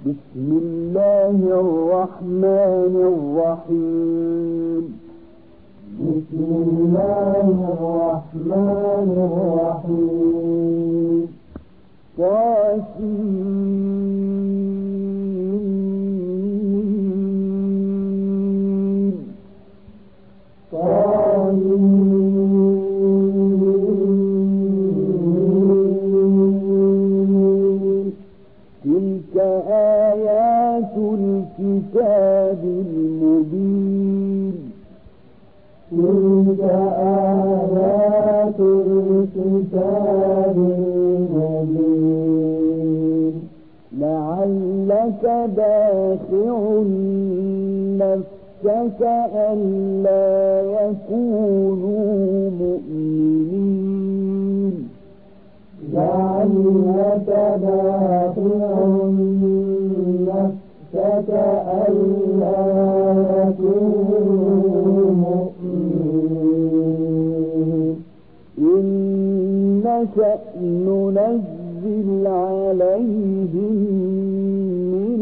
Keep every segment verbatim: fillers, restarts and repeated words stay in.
بسم الله الرحمن الرحيم. بسم الله الرحمن الرحيم. طاسين طاسين تلك آيات الكتاب المبين. تلك آيات الكتاب المبين. لعلك باخع نفسك ألا يكونوا مؤمنين. لعلك باخع نفسك ألا يكونوا مؤمنين. إن نشأ ننزل عليهم من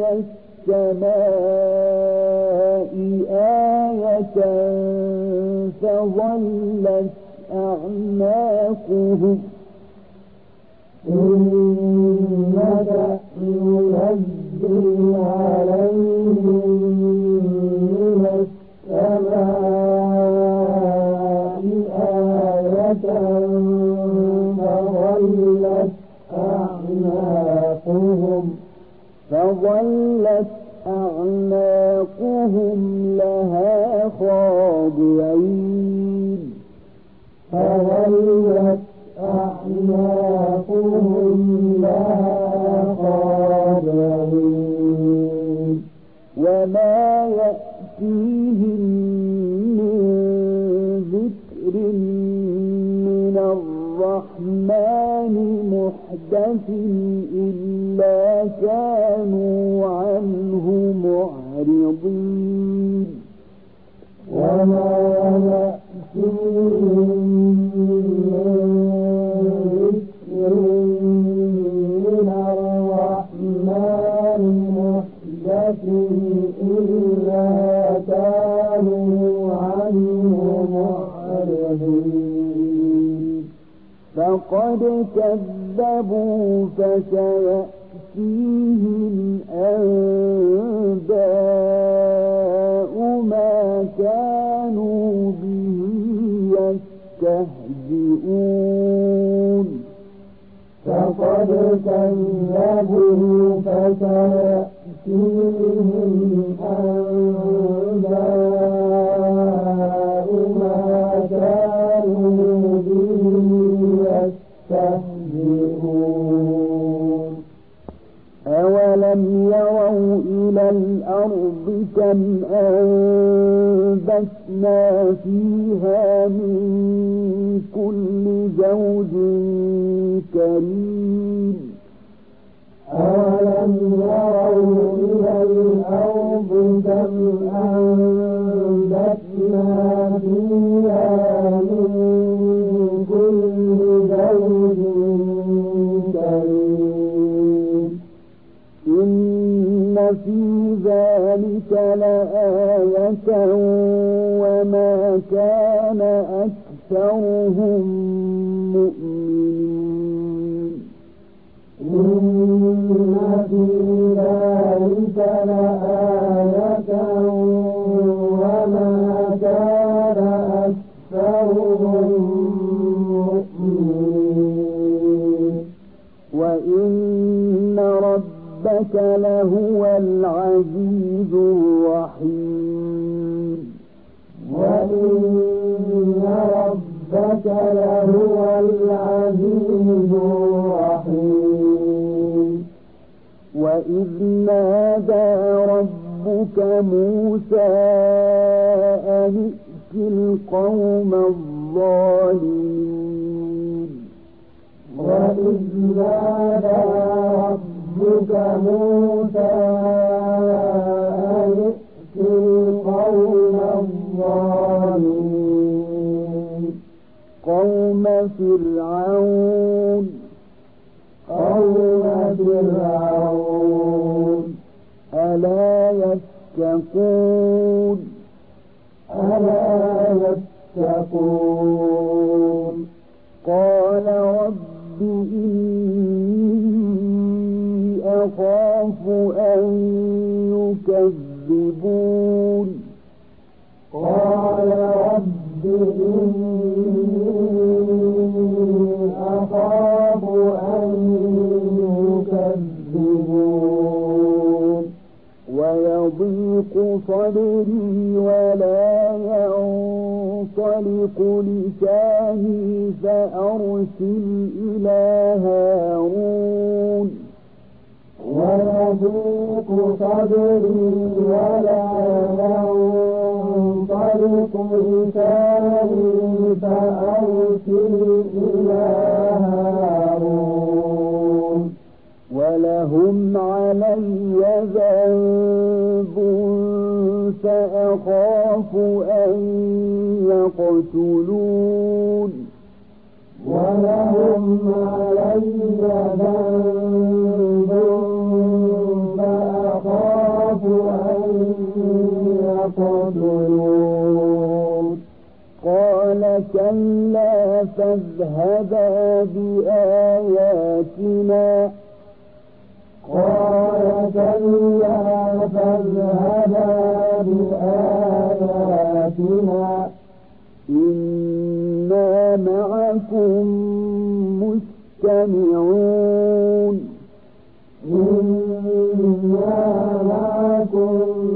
السماء آية فظلت أعناقهم إنك ننزل عليهم من السماء آية فظلت أعناقهم فظلت أعناقهم لها خاضعين. فظلت أعناقهم لها خاضعين. وما يأتيهم من ذكر من الرحمن محدث إلا كانوا عنه معرضين. وما يأتيهم من ذكر من الرحمن محدث إلا كانوا عنه معرضين. فقد كذبوا فسيأتيهم أنباء ما كانوا به يستهزئون. فقد كذبوا فسيأتيهم أنباء ما كانوا به يستهزئون. أولم يروا إلى الأرض كم أنبتنا فيها من كل زوج كريم. أولم يروا إلى الأرض كم أنبتنا فيها من كل زوج كريم. إن في ذلك لآية وما كان أكثرهم مؤمنين. إن في ذلك لآية وما كان أكثرهم مؤمنين. وإن ربك لهو العزيز الرحيم. وإن ربك لهو العزيز الرحيم. وإذ نادى ربك موسى أن ائت القوم الظالمين. وإذ نادى ربك موسى أن ائت القوم الظالمين. قوم فرعون قوم فرعون ألا يتقون ألا يتقون قال رب إني أخاف أن يكذبون قال رب إني أخاف أن يكذبون ويضيق صدري ولا ينطلق لساني فأرسل إلى هارون ويضيق صدري ولا ينطلق لساني فأرسل إلى هارون ولهم علي ذنب فأخاف أن يقتلون ولهم علي ذنب فأخاف أن يقتلون قال كلا فاذهبا بآياتنا قال كلا فاذهبا بآياتنا إنا معكم مستمعون إنا معكم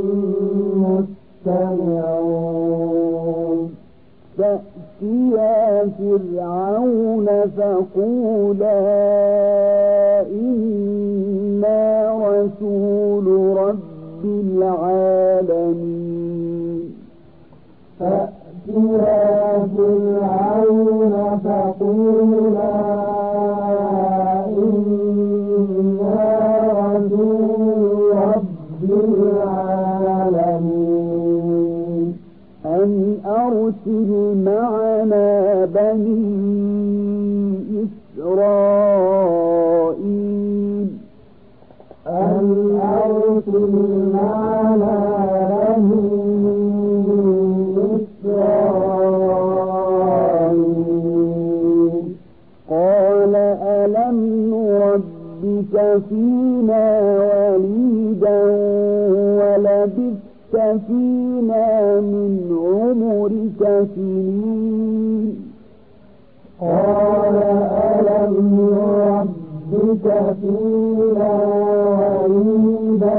مستمعون فأتيا فرعون فقولا إنا رسول رب العالمين فأتيا فرعون فقولا إنا رسول رب العالمين أن أرسل معنا بني إسرائيل أن أرسل معنا بني إسرائيل قال ألم نربك فينا وليدا ولبثت فينا من عمرك سنين قال ألم نربك فينا وليدا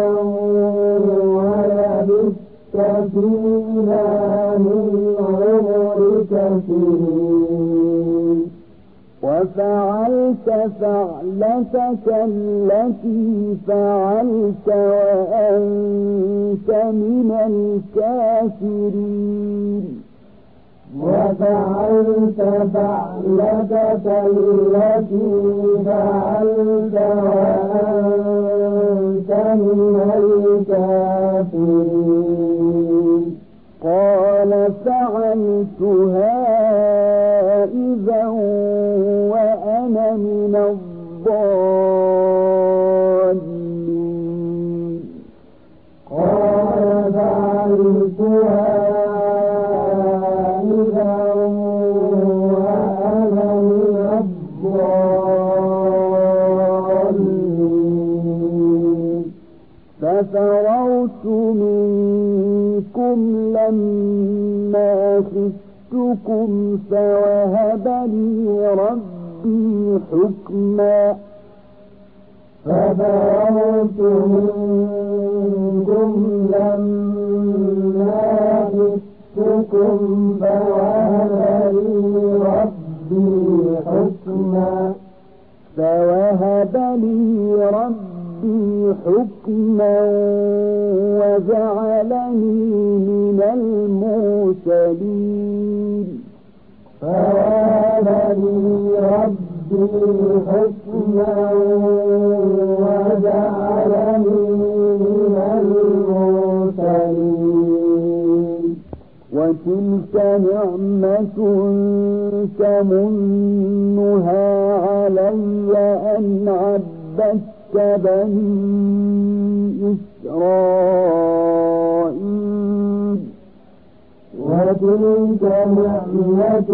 ولبثت فينا من عمرك سنين وفعلت فعلتك التي فعلت وأنت من الكافرين وفعلت فعلتك التي فعلت وأنت من الكافرين قال فعلتها إذا وأنا من الضالين قال فعلتها إذا وأنا من الضالين ففررت منكم لما خفتكم فوهب لي ربي حكما ففررت منكم لما خفتكم فوهب لي ربي حكما فوهب لي ربي حكما وجعلني من المرسلين فوهب لي ربي حكما وجعلني من المرسلين وتلك نعمة تمنها علي أن عبدت بني إسرائيل تلك نعمة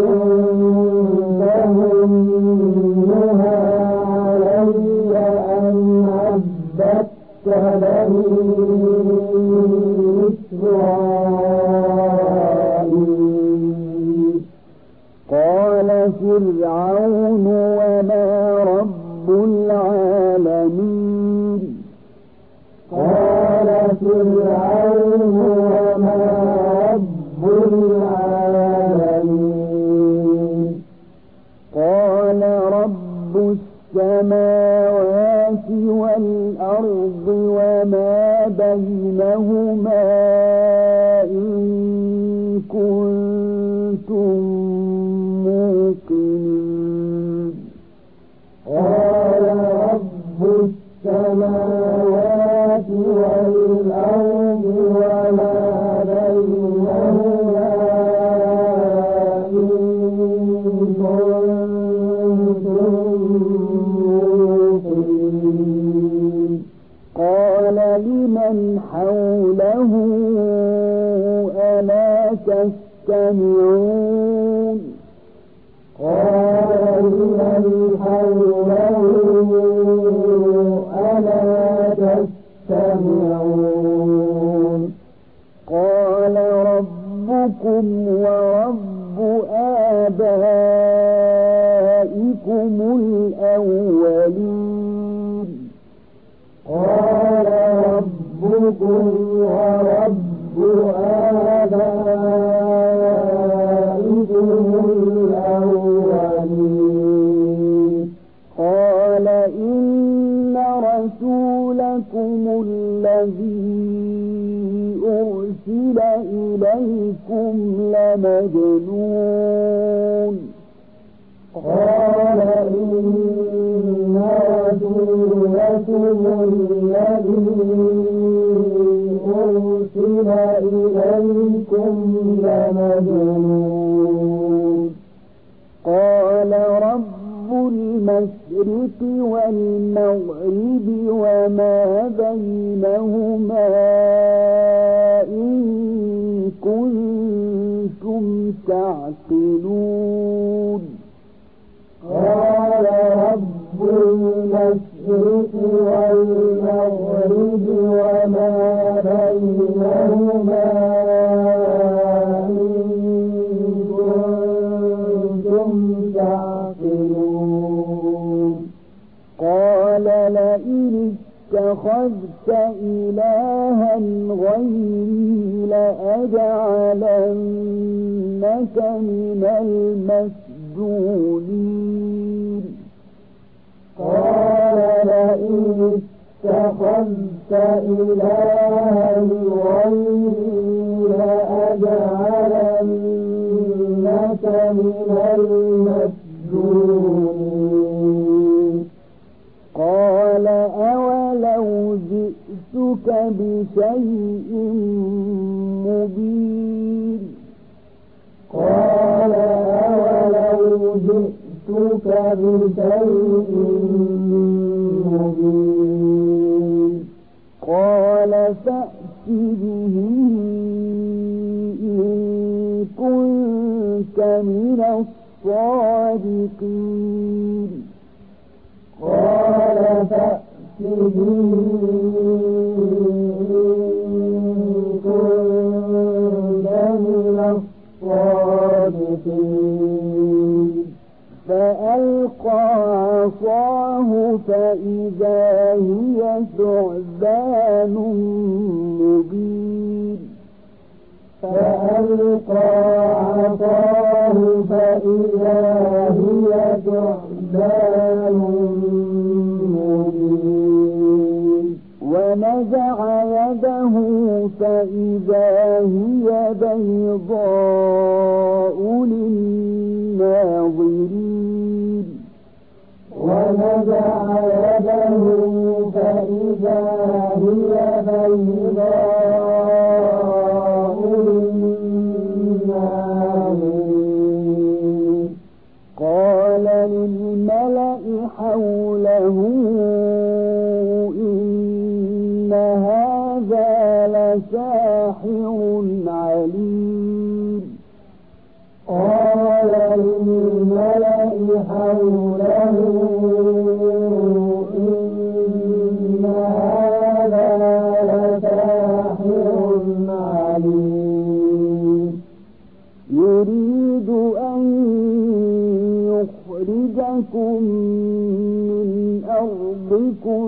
تمنها علي أن عبدت بني إسرائيل. قال فرعون وما رب العالمين. قال فرعون وما رب العالمين. قال رب السماوات والأرض وما بينهما إن كنتم موقنين. قال رب السماوات والأرض وما بينهما إن كنتم موقنين. قال لمن حوله ألا تستمعون. قال لمن حوله ألا تستمعون. قال ربكم ورب آبائكم الأولين. قال ربكم ورب آبائكم الأولين. قال إن رسولكم الذي أرسل إليكم لمجنون. قال إن رسولكم الذي أرسل إليكم لمجنون. قال رب المشرق والمغرب وما بينهما إن كنتم تعقلون. قال رب المشرق والمغرب وما بينهما إن كنتم تعقلون. قال لئن اتخذت إلها غيري لأجعلنك من المسجونين. قال لئن اتخذت إلها غيري لأجعلنك من المسجونين. قال أولو جئتك بشيء مبين. قال أولو جئتك بشيء مبين. قال فأت به إن كنت من الصادقين. قال فأت به إن كنت من الصادقين. فألقى عصاه فإذا هي ثعبان مبين. فألقى عصاه فإذا هي ثعبان مبين. ونزع يده فإذا هي بيضاء للناظرين. ونزع يده فإذا هي بيضاء للناظرين. قال للملأ حوله إن هذا لساحر عليم. حوله إن هذا لساحر عليم يريد أن يخرجكم من أرضكم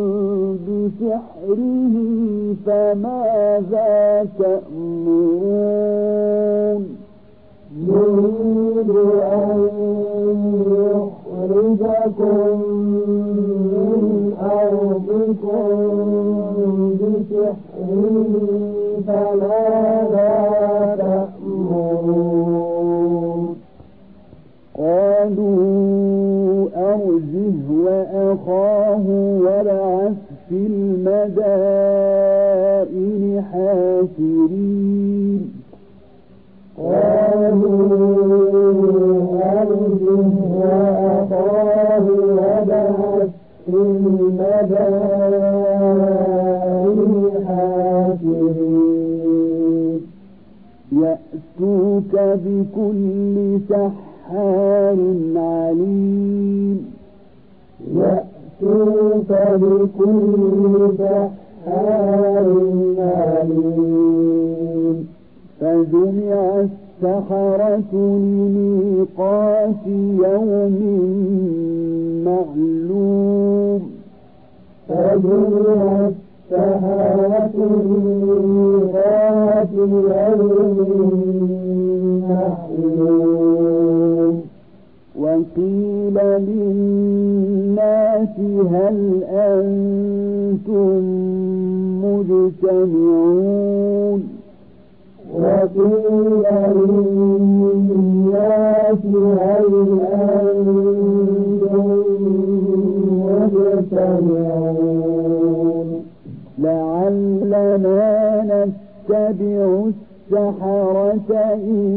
بسحره فماذا تأمرون يريد أن يخرجكم من أرضكم بسحره فماذا تأمرون قالوا أرجه وأخاه وابعث في المدائن حاشرين قالوا أرجه وأخاه وابعث في المدائن حاشرين يأتوك بكل سحار عليم يأتوك بكل سحار عليم فجمع السحرة لميقات يوم معلوم فجمع السحرة لميقات يوم معلوم وقيل للناس هل أنتم مجتمعون وقيل للناس هل أنتم مجتمعون لعلنا نتبع السحرة إن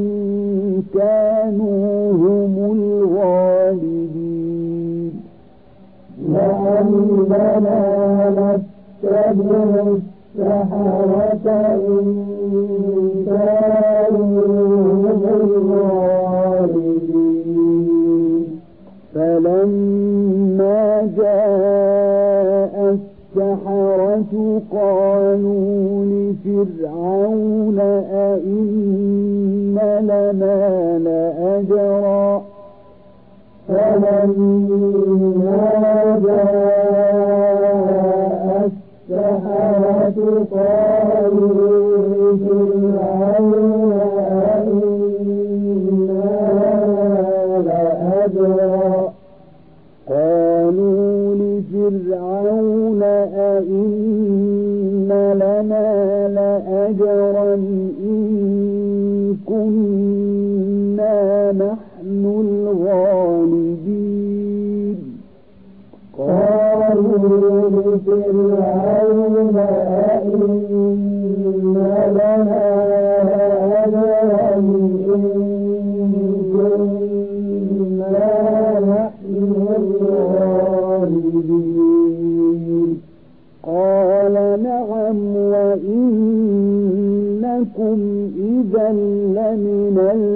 كانوا هم الغالبين لعلنا نتبع السحرة إن كانوا هم الغالبين فلما جاء السحرة قالوا لفرعون أئن لنا لأجرا فلما جاء السحرة قالوا لفرعون أئن لنا لأجرا قالوا لفرعون أئن لنا لأجرا إن كنا نحن الغالبين قالوا لفرعون أئن لنا لأجرا إن كنا نحن الغالبين قال نعم وإنكم إذا لمن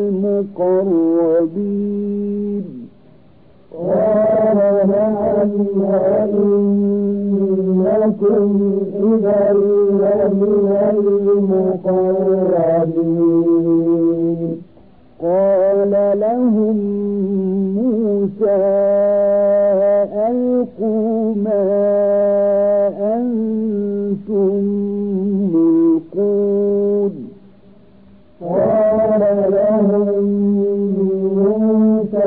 المقربين قال نعم وإنكم إذا لمن المقربين قال لهم موسى ألقوا ما أنتم ملقون قال لهم موسى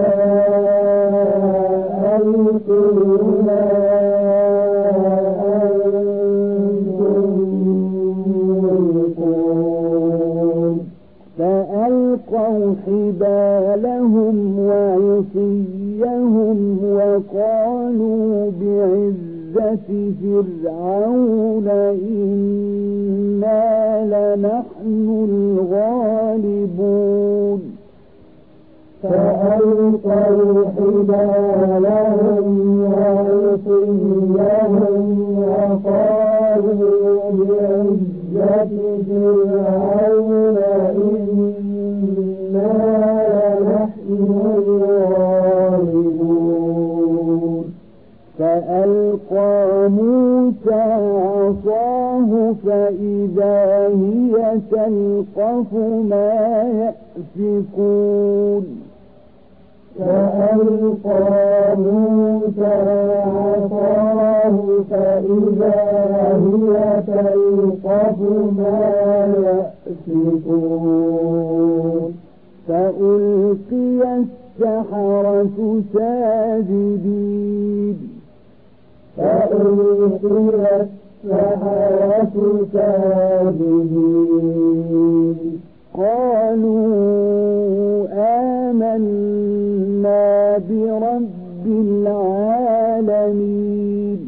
ألقوا ما أنتم ملقون فألقوا حبالهم وعصيهم وقالوا بعزة فرعون إنا لنحن الغالبون فألقوا حبالهم وعصيهم وقالوا بعزة فرعون إنا لنحن الغالبون فإذا هي تلقف ما يأفكون فألقى موسى عصاه فإذا هي تلقف ما يأفكون فألقي السحرة ساجدين فألقي السحرة ساجدين قالوا آمنا برب العالمين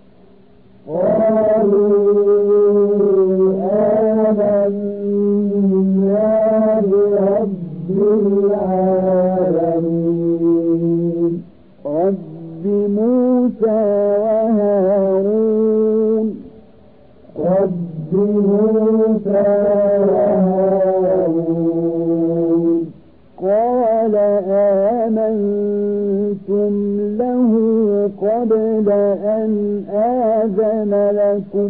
قالوا آمنا برب العالمين رب موسى وهارون رب موسى وهارون قال آمنتم له قبل أن آذن لكم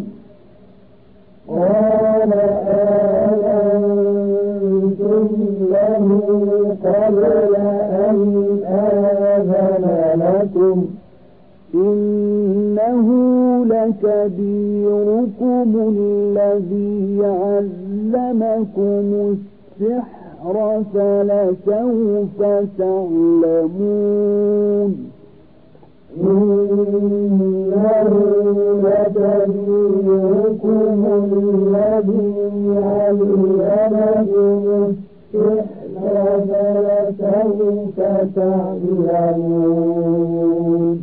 قال آمنتم له قبل أن آذن لكم إنه لكبيركم الذي علمكم السحر فلسوف تعلمون إنه لكبيركم الذي علمكم السحر فلسوف تعلمون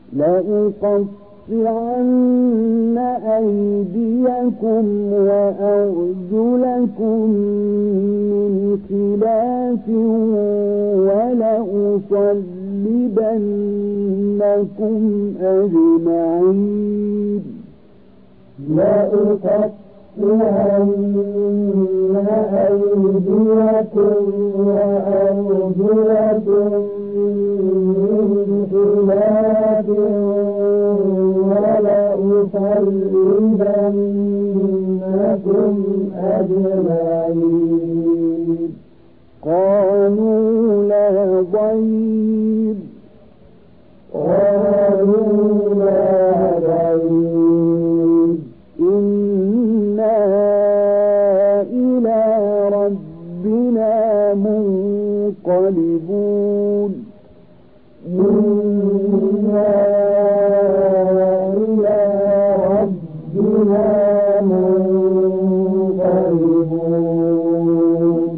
لأقطعن أيديكم وأرجلكم من خلاف ولأصلبنكم أجمعين لأقطعن أيديكم وأرجلكم من خلاف ولأصلبنكم أجمعين قالوا لا ضير قالوا لا ضير إنا إلى ربنا منقلبون إنا إلى ربنا منقلبون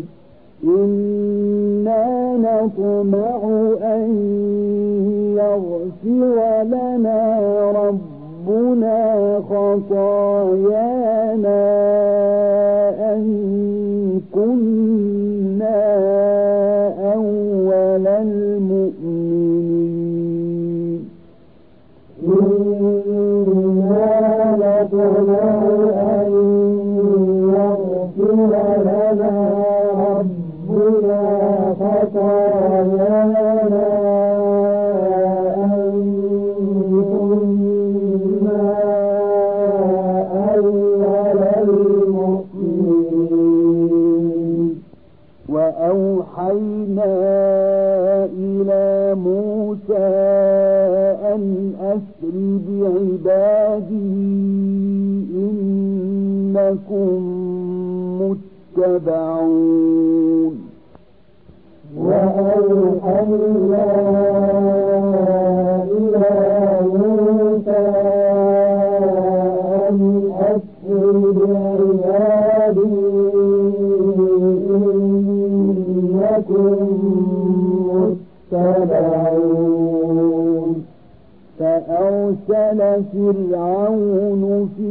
إنا نطمع أن يغفر لنا ربنا خطايانا أن كنا أول المؤمنين إنا نطمع أن يغفر لنا ربنا خطايانا أن كنا أول المؤمنين وأوحينا إلى موسى أن أسر بعبادي إنكم متبعون وأوحينا إلى موسى أن أسر بعبادي إنكم متبعون فأرسل فرعون في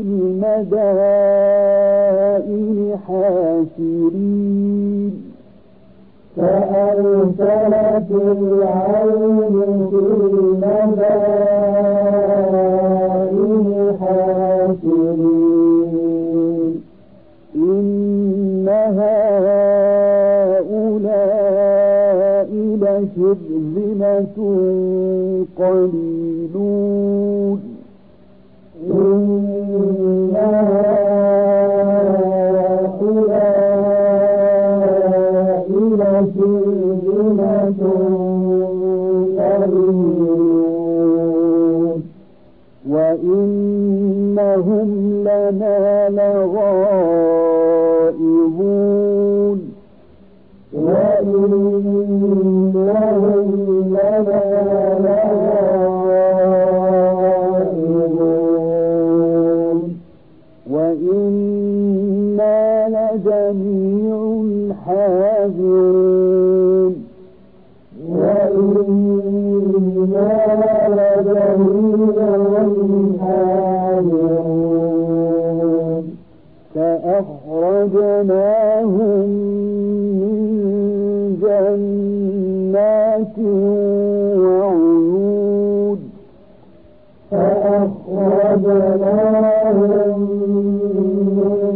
المدائن حاشرين فأرسل فرعون في المدائن حاشرين إن هؤلاء لشرذمة قليلون إن هؤلاء لغائظون وإنهم لنا لغائظون وإنا لجميع حاذرون وإنا لجميع حاذرون فأخرجناهم من جنات وعيون فأخرجناهم من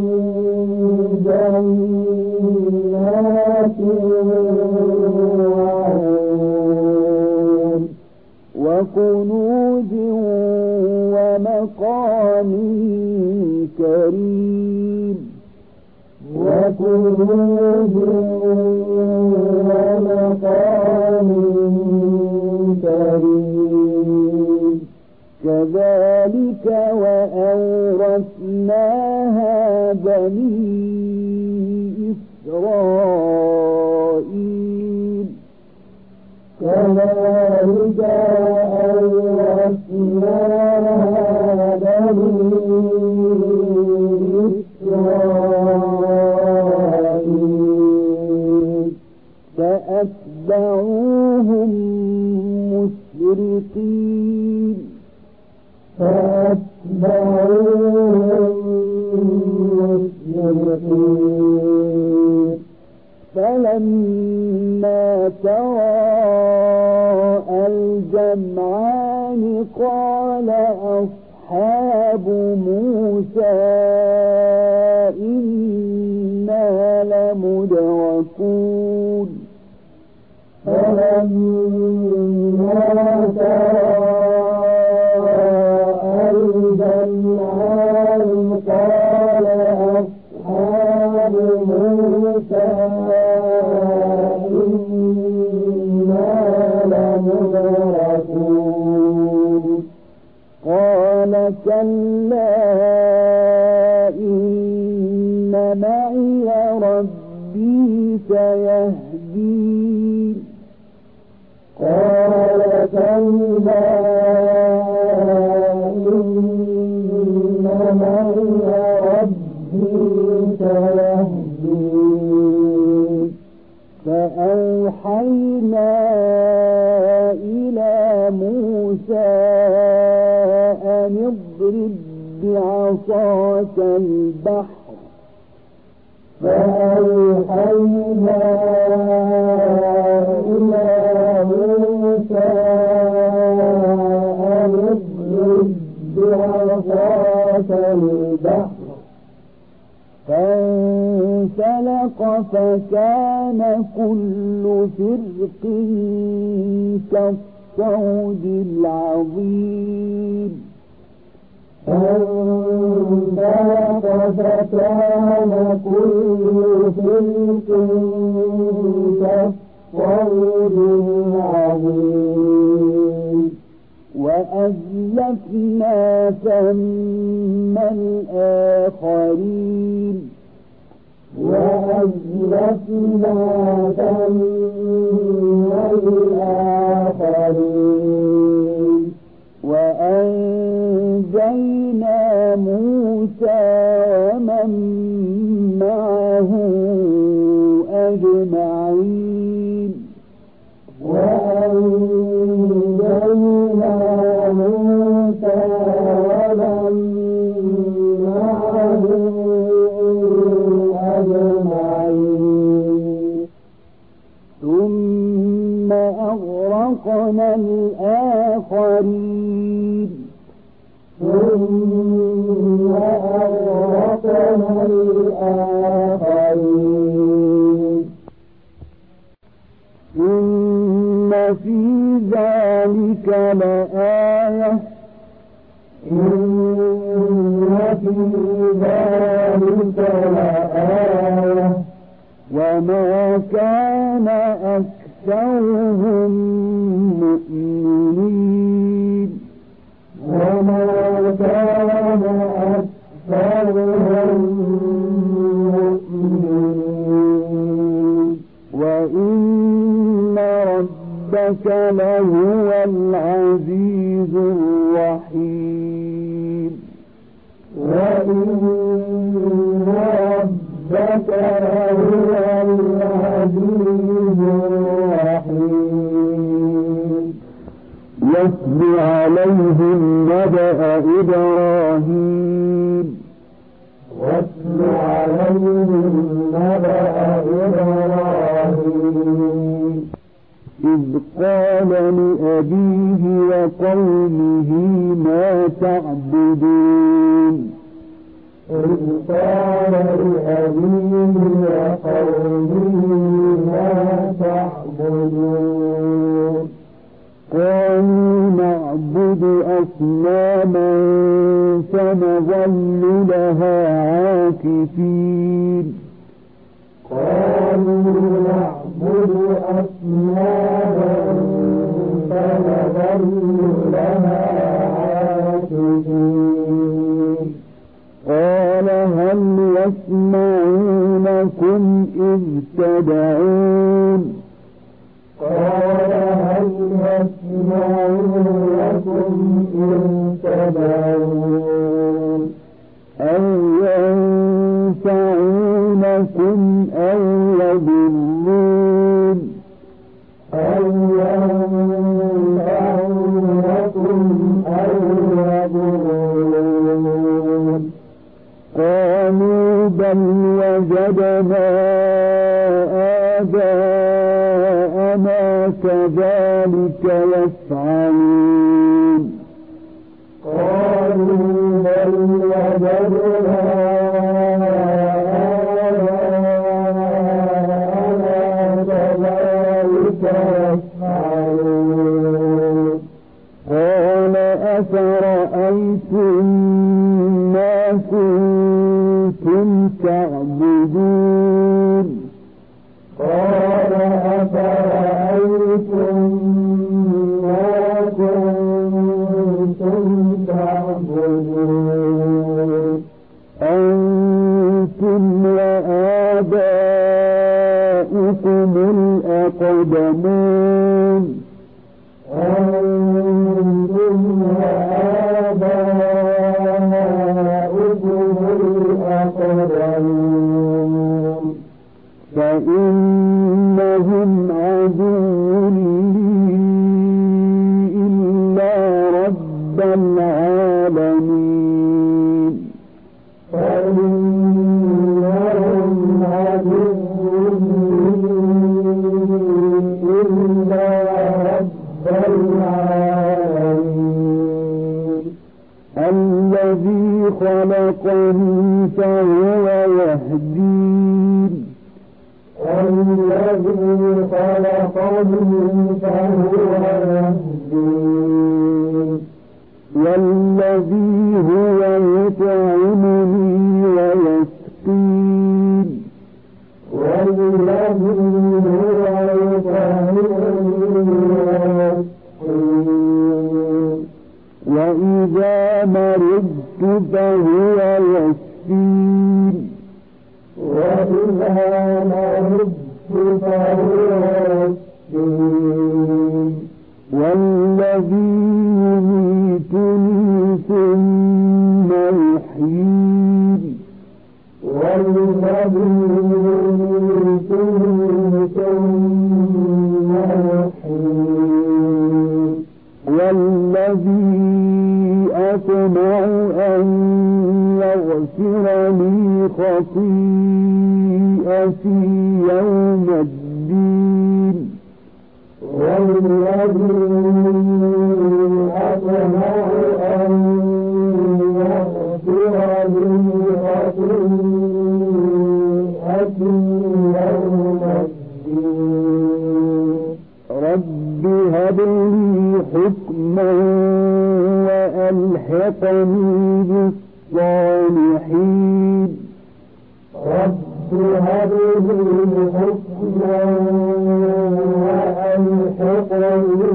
جنات وعيون وكنوز ومقام كريم وكنوز ومقام كريم كذلك وأورثناها بني إسرائيل كذلك وأورثناها بني إسرائيل فأتبعوهم مشرقين فأتبعوهم مشرقين فلما تراءى الجمعان قال أصحاب موسى إنا لمدركون فلما تراءى الجمعان قال أصحاب موسى إنا لمدركون قال كلا إن معي ربي سيهدين قال كلا إن معي ربي سيهدين فأوحينا إلى موسى أن اضرب بعصاك البحر فأوحينا إلى موسى أن اضرب بعصاك البحر فانفلق فكان كل فرق كالطود العظيم فانفلق فكان كل فرق كالطود العظيم وأزلفنا ثم الآخرين وأزلفنا ثم الآخرين وأنجينا موسى ومن معه أجمعين وأنجينا موسى ومن معه أجمعين ثم أغرقنا الآخرين ثم أغرقنا الآخرين إن في ذلك لآية إن في ذلك لآية وما كان أكثرهم مؤمنين وما كان أكثرهم هو العزيز الرحيم واتل عليهم نبأ إبراهيم واتل عليهم نبأ إبراهيم إذ قال لأبيه وقومه ما تعبدون إذ قال لأبيه وقومه ما تعبدون قالوا نعبد أصناما فنظل لها عاكفين قالوا نعبد أصناما فنظل لها عاكفين قال هل يسمعونكم إذ تدعون قال هل يسمعونكم إذ تدعون أو ينفعونكم أو يضرون أو ينفعونكم أو يضرون قالوا بل وجدنا آباءنا كذلك يفعلون قالوا بل وجدنا آباءنا كذلك يفعلون قال أفرأيتم ما كنتم تعبدون قال أفرأيتم ما كنتم تعبدون أنتم وآباؤكم الأقدمون أنتم وآباؤكم الأقدمون فإنهم عدو لي إلا رب العالمين فإنهم عدو إلا رب العالمين الذي خلقني فهو يهدين الذي خلقني فهو يهدين والذي هو يطعمني ويسقين والذي هو يطعمني ويسقين وإذا مرضت فهو يشفين وإذا مرضت فهو يشفين والذي يميتني ثم يحيين والذي يميتني ثم يحيين والذي أطمع أن يغفر لي خطيئتي يوم الدين والذي أطمع أن يغفر لي خطيئتي يوم الدين رب هب لي حكما وألحقني بالصالحين رب هب لي حكما وألحقني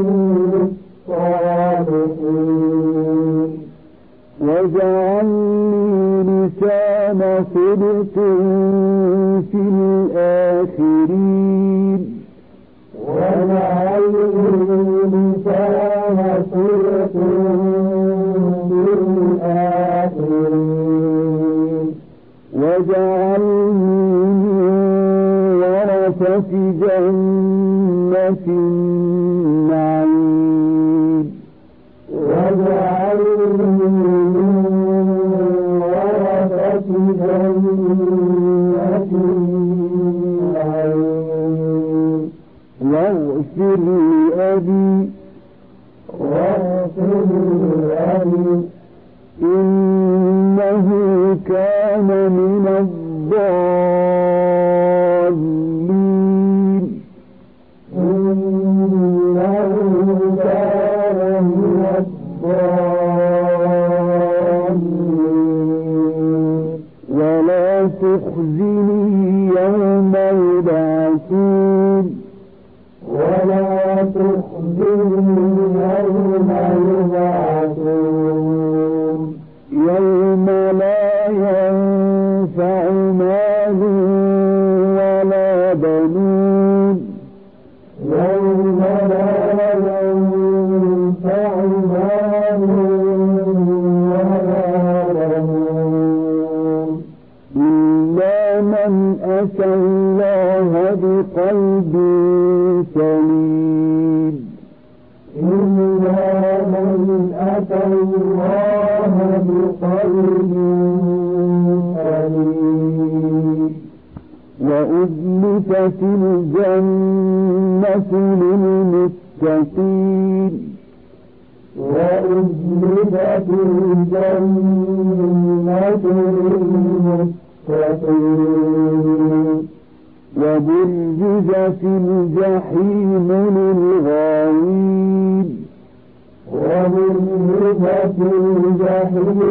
بالصالحين واجعل لي لسان صدق في الآخرين واجعل لي لسان صدق في الآخرين واجعلني من ورثة جنة النعيم واجعلني من ورثة جنة النعيم واغفر لأبي واغفر لأبي إنه كان من الضالين إنه كان من الضالين ولا تخزني يوم يبعثون ولا تخزني يوم يبعثون يوم لا ينفع مال ولا بنون يوم لا ينفع مال ولا بنون إلا من أتى الله بقلب سليم إلا من أتى الله بقلب سليم وأزلفت الجنة للمتقين وأزلفت الجنة للمتقين وبرزت الجحيم للغاوين وبرزت الجحيم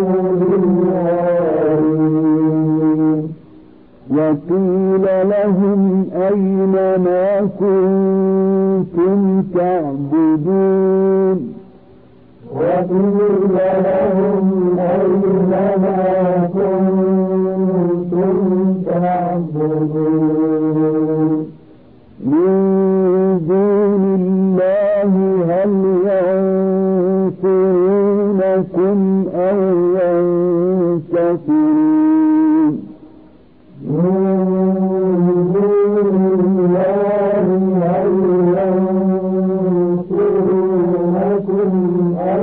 للغاوين وقيل لهم أين ما كنتم تعبدون وقيل لهم أين ما كنتم تعبدون من دون الله هل ينصرونكم أو ينتصرون من دون الله هل ينصرونكم أو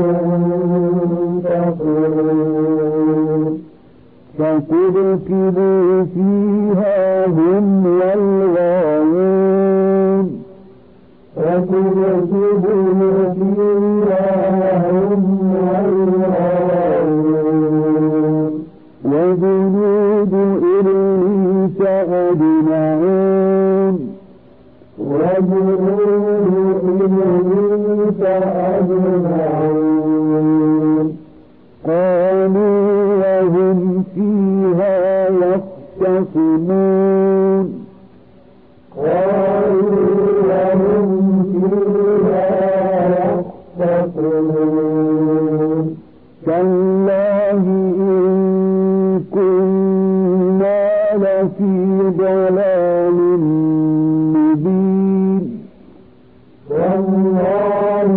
ينتصرون فكبكبوا فيها هم والغاوون فكبكبوا فيها هم والغاوون وجنود إبليس أجمعون وجنود إبليس أجمعون قالوا وهم فيها يختصمون قالوا وهم فيها يختصمون تالله إن كنا لفي ضلال مبين والله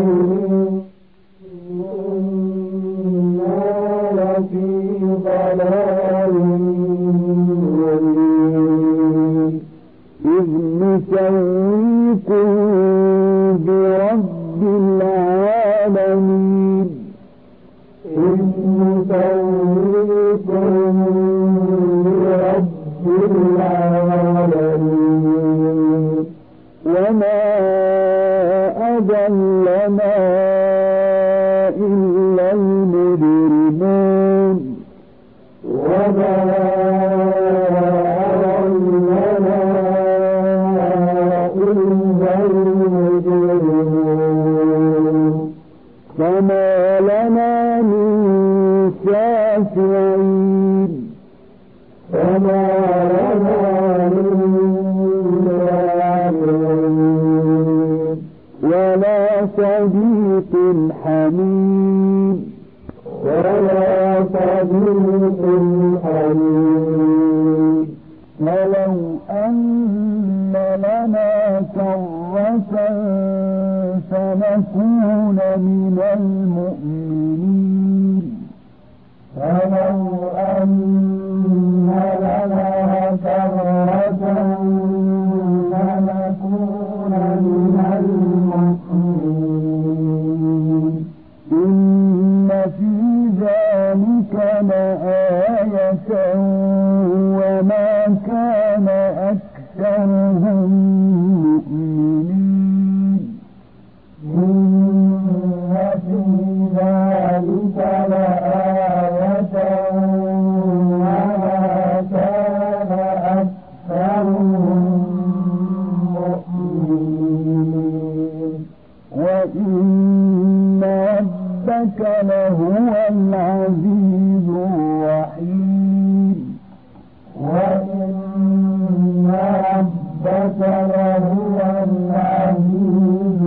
إنا لفي ضلال مبين إذ نسويكم برب العالمين إذ نسويكم برب العالمين وما أضلنا إلا المجرمون وما أضلنا إلا المجرمون فما لنا من شافعين فما لنا من شافعين ولا صديق حميم ولا صديق حميم ولو أن لنا كرة فنكون من المؤمنين فلو أن كان أكثرهم مؤمنين إن في ذلك لآية وما كان أكثرهم مؤمنين وإن ربك لهو العزيز الرحيم وإن ربك لهو العزيز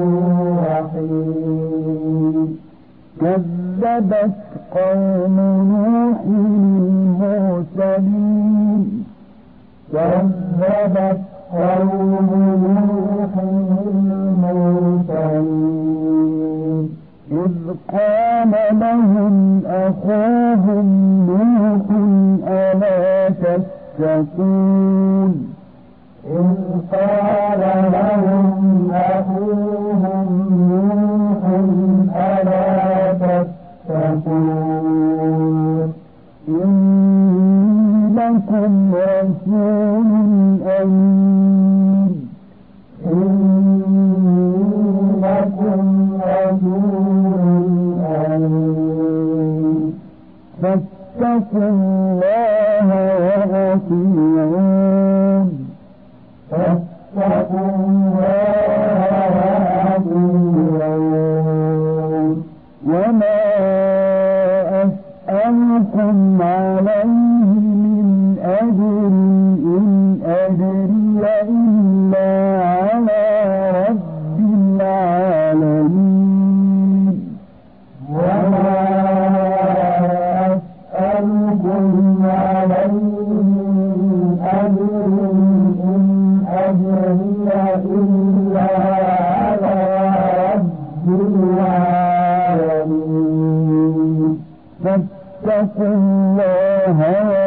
الرحيم كذبت قوم نوح المرسلين كذبت قوم نوح المرسلين إذ قال لهم أخوهم نوح ألا تتقون إذ قال لهم أخوهم نوح ألا تتقون إني لكم رسول أمين إني لكم رسول أمين فاتقوا الله وأطيعون فاتقوا الله وأطيعون وما أسألكم عليه من أجر إن أجري إلا على رب العالمين وما أسألكم عليه من أجر إن أجري إلا على رب العالمين فاتقوا الله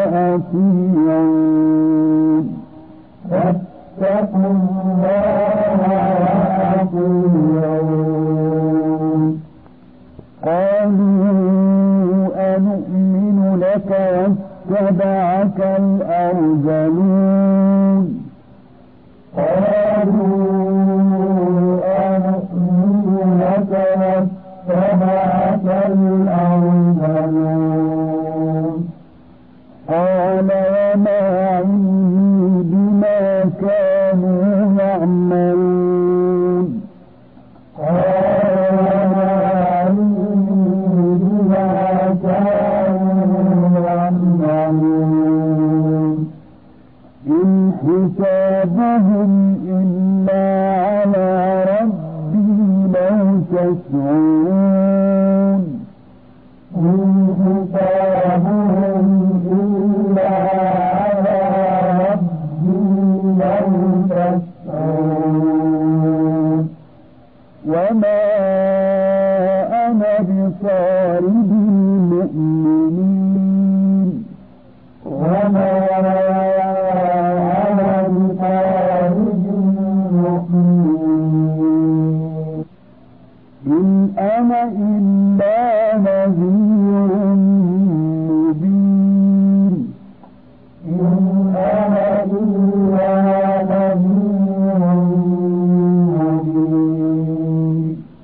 وأطيعون فاتقوا الله وأطيعون قالوا أنؤمن لك واتبعك الأرذلون قالوا أنؤمن لك واتبعك الأرذلون قال وما علمي بما كانوا يعملون قال وما علمي بما كانوا يعملون إن حسابهم إلا على ربي لو تشعرون إن حسابهم إلا على ربي لو تشعرون وما أنا بصارد المؤمنين وما أنا بطارد المؤمنين إن أنا إلا نذير مبين إن أنا إلا نذير مبين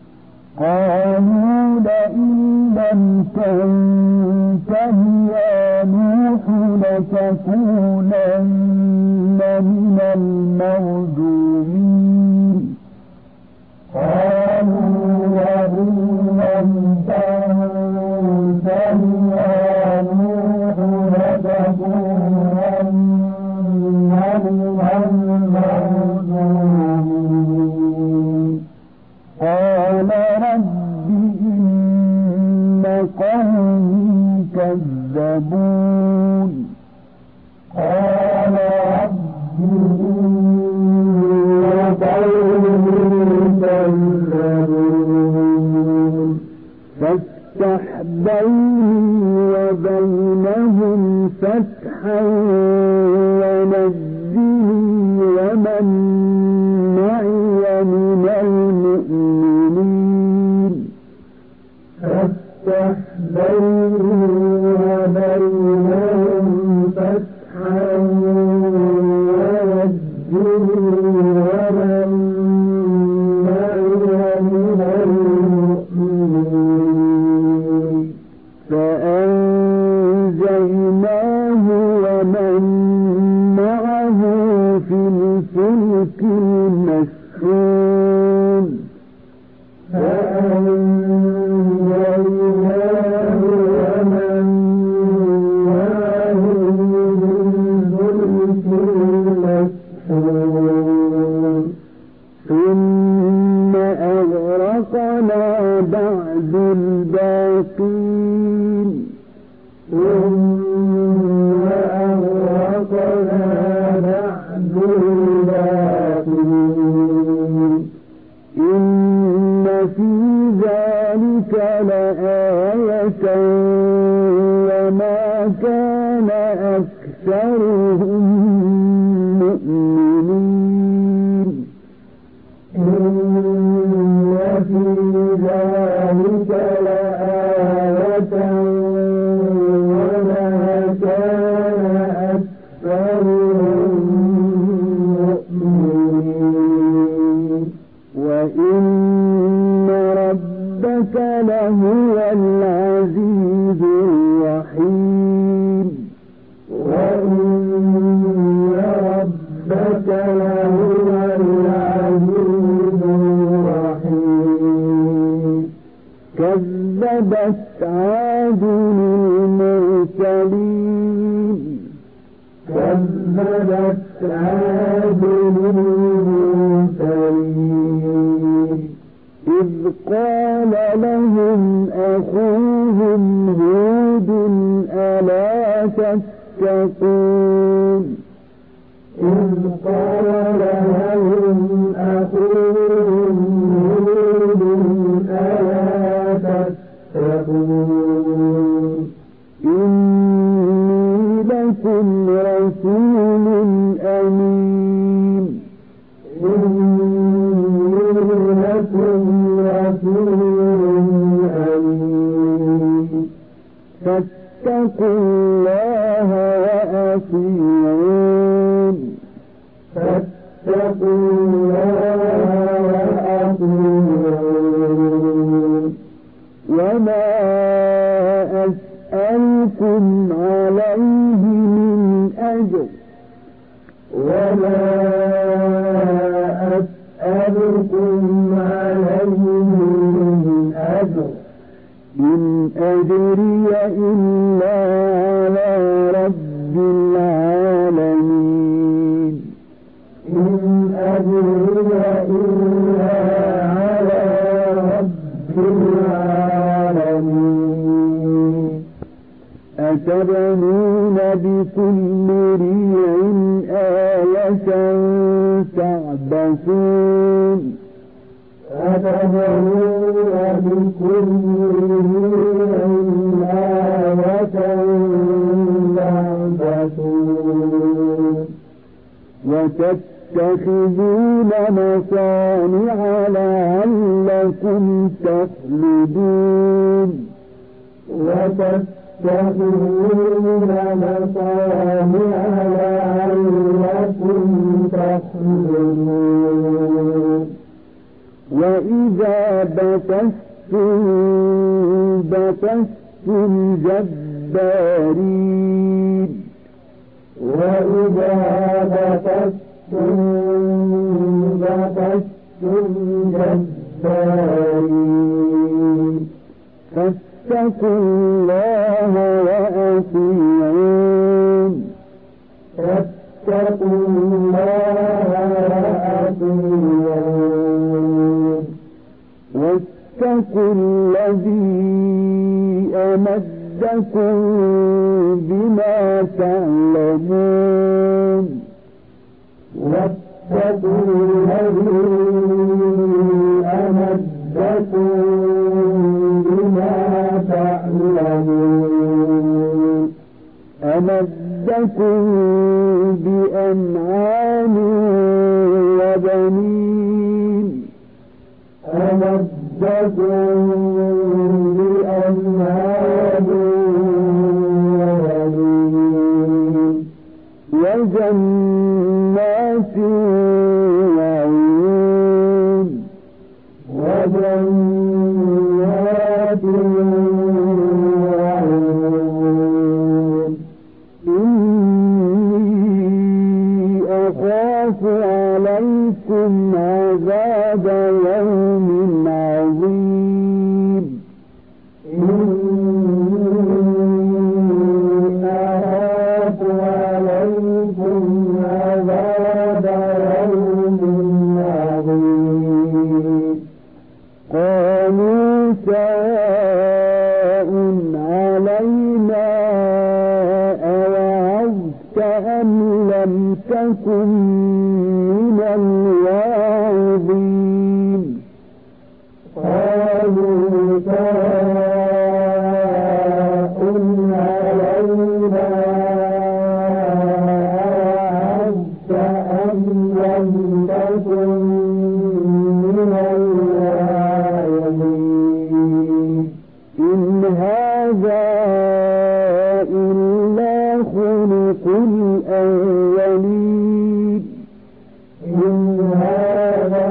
قالوا لئن لم تنته يا نوح لتكونن من المرجومين قالوا لئن لم تنته يا نوح لتكونن من المرجومين قال رب إن قومي كذبون قال رب إن قومي كذبون فافتح بيني وبينهم فتحا ونجني ومن معي من المؤمنين فافتح بيني وبينهم فتحا ومن معه في الفلك المشحون فأنجيناه ومن معه في الفلك المشحون ثم أغرقنا بعد الباقين ثم أغرقنا بعد الباقين إن في ذلك لآية وما كان أكثرهم مؤمنين إن في ذلك لآية وما كان أكثرهم مؤمنين وإن ربك لهو العزيز الرحيم وإن ربك لهو العزيز الرحيم كذبت عاد المرسلين كذبت عاد المرسلين إذ قال لهم أخوهم هود ألا تتقون إذ قال لهم أخوهم هود ألا تتقون إني لكم رسول أمين إني لكم رسول أمين فاتقوا الله وأطيعون فاتقوا الله وأطيعون وما أسألكم عليه من أجر وما أسألكم عليه من أجر إن أجري إلا على رب العالمين إن أجري إلا على رب العالمين أتبنون بكل ريع آية تعبثون أتبنون بكل ريع آية تعبثون وتتخذون مصانع لعلكم تخلدون وتتخذون مصانع لعلكم تخلدون وإذا بطشتم بطشتم جبارين وإذا بطشتم بطشتم جبارين فاتقوا الله وأطيعون فاتقوا الله وأطيعون واتقوا الذي أمدكم بما تعلمون واتقوا الذي أمدكم بما تعلمون أمدكم بأنعام وبنين أمدكم بأنعام وبنين وجنات وعيون وجنات وعيون إن عليكم عذاب يوم عظيم قالوا سواء علينا أوعظت أم لم تكن من الواعظين قالوا سواء علينا أوعظت أم لم تكن من الواعظين إن هذا إلا خلق الأولين إن هذا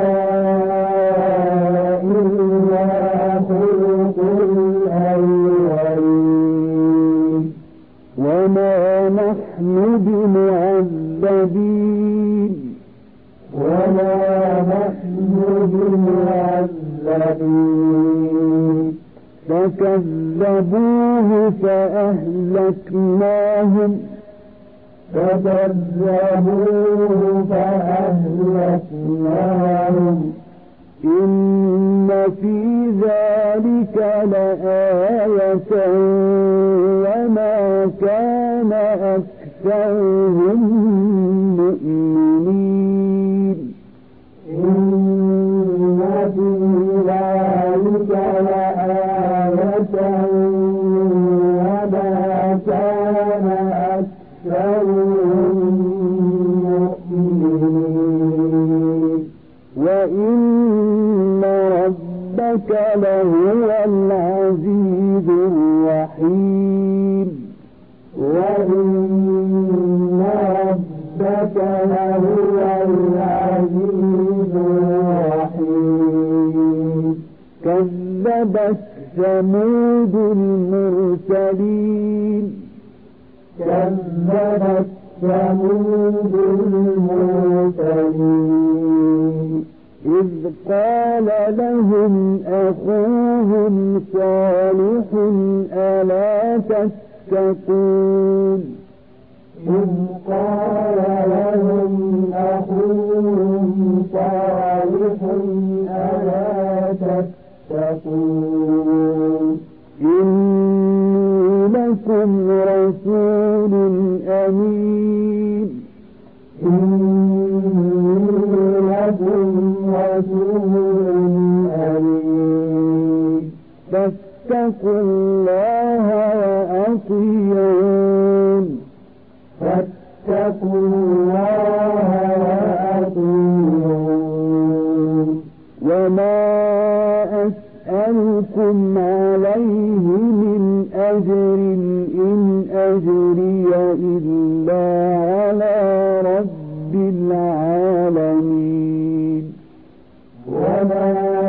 إلا خلق الأولين وما نحن بمعذبين وما نحن بمعذبين فكذبوه فأهلكناهم فكذبوه فأهلكناهم إن في ذلك لآية وما كان أكثرهم مؤمنين إن في ذلك لآية وما كان أكثرهم مؤمنين وإن ربك لهو العزيز الرحيم وإن ربك لهو العزيز الرحيم كذبت ثمود المرسلين كذبت ثمود المرسلين إذ قال لهم أخوهم صالح ألا تتقون إذ قال لهم أخوهم صالح ألا تتقون إني لكم رسول أمين إني لكم رسول أمين فاتقوا الله وأطيعون فاتقوا الله وأطيعون وما أسألكم عليه من أجر إن أجري إلا على رب العالمين وما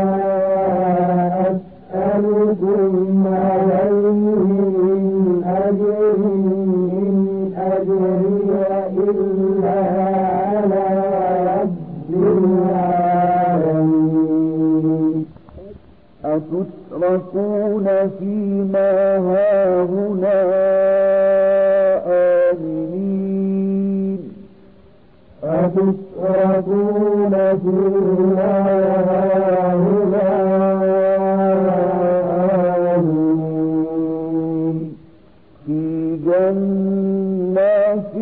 أسألكم عليه من أجر إن أجري إلا على رب العالمين أتتركون فيما هاهنا آمنين أتتركون فيما هاهنا آمنين في جنات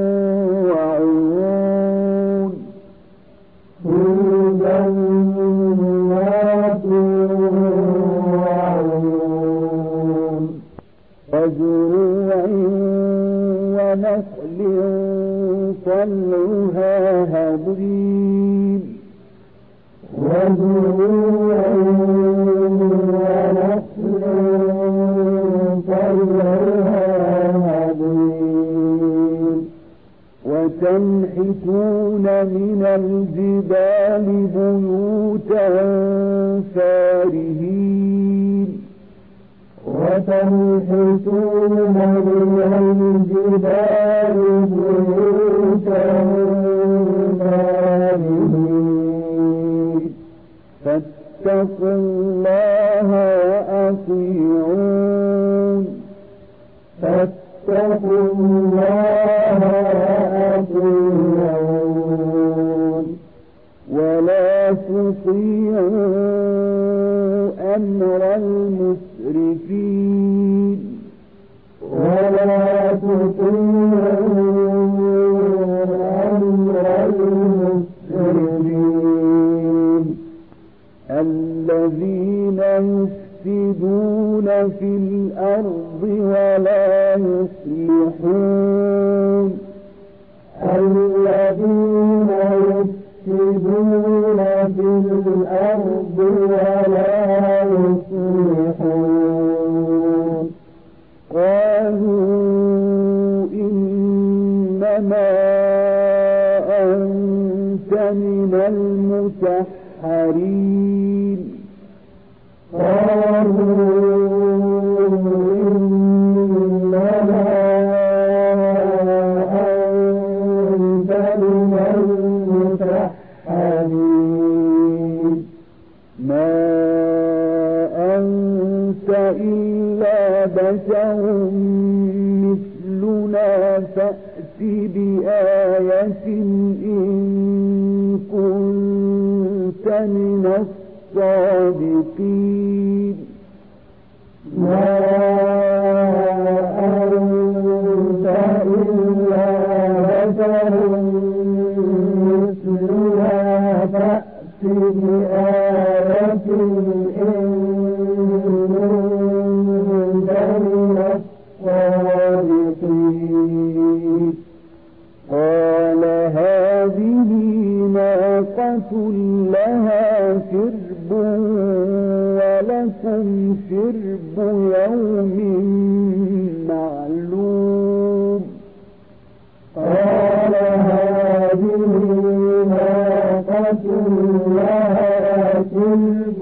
وعيون في جنات وعيون وزروع ونخل طلعها هضيم وزروع ونخل طلعها هضيم وتنحتون من الجبال بيوتا فارهين وتنحتون من الجبال بيوتا فارهين فاتقوا الله وأطيعون فاتقوا الله ما أنت من المسحرين قالوا إنما أنت من المسحرين ما أنت إلا بشر مثلنا فأت بآية إن كنت من الصادقين ما أنت إلا بشر مثلنا فأت بآية إن كنت من الصادقين قال هذه ناقة لها شرب ولكم شرب يوم معلوم قال هذه ناقة لها شرب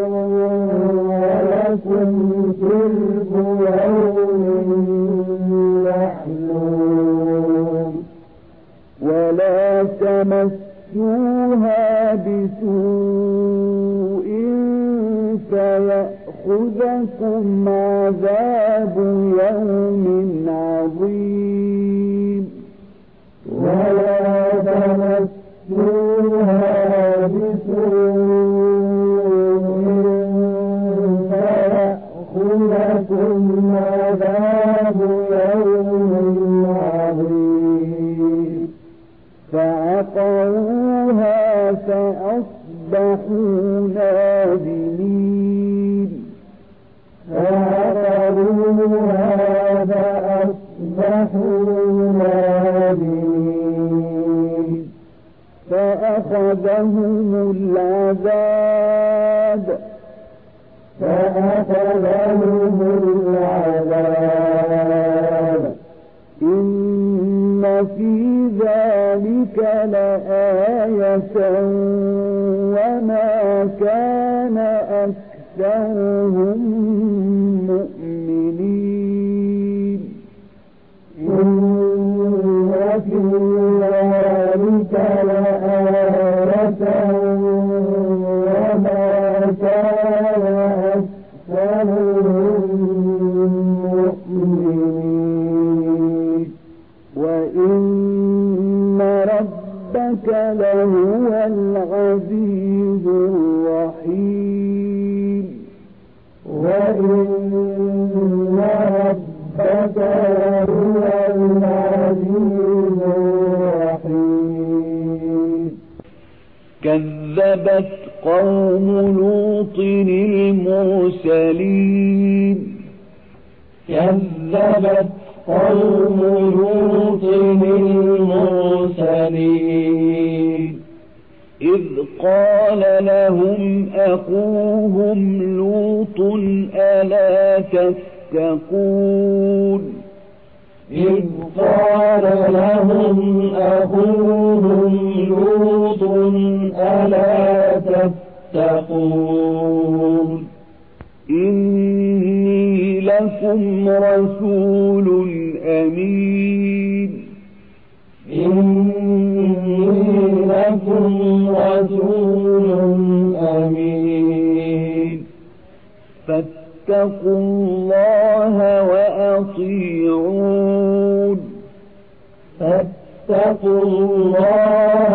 ولكم شرب يوم معلوم ولا تمسوها بسوء فيأخذكم عذاب يوم عظيم ولا تمسوها بسوء فيأخذكم عذاب يوم عظيم فعقروها فأصبحوا نادمين فعقروها فأصبحوا نادمين فأخذهم العذاب فأخذهم العذاب إن في ذلك لآية وما كان أكثرهم مؤمنين إن في ذلك لآية وما كان أكثرهم مؤمنين وإن ربك لهو العزيز الرحيم وإن ربك لهو العزيز الرحيم كذبت قوم لوط المرسلين كذبت قوم لوط المرسلين إذ قال لهم أخوهم لوط ألا تتقون إذ قال لهم أخوهم لوط ألا تتقون إني لكم رسول أمين إني لكم رسول أمين فاتقوا الله وأطيعون فاتقوا الله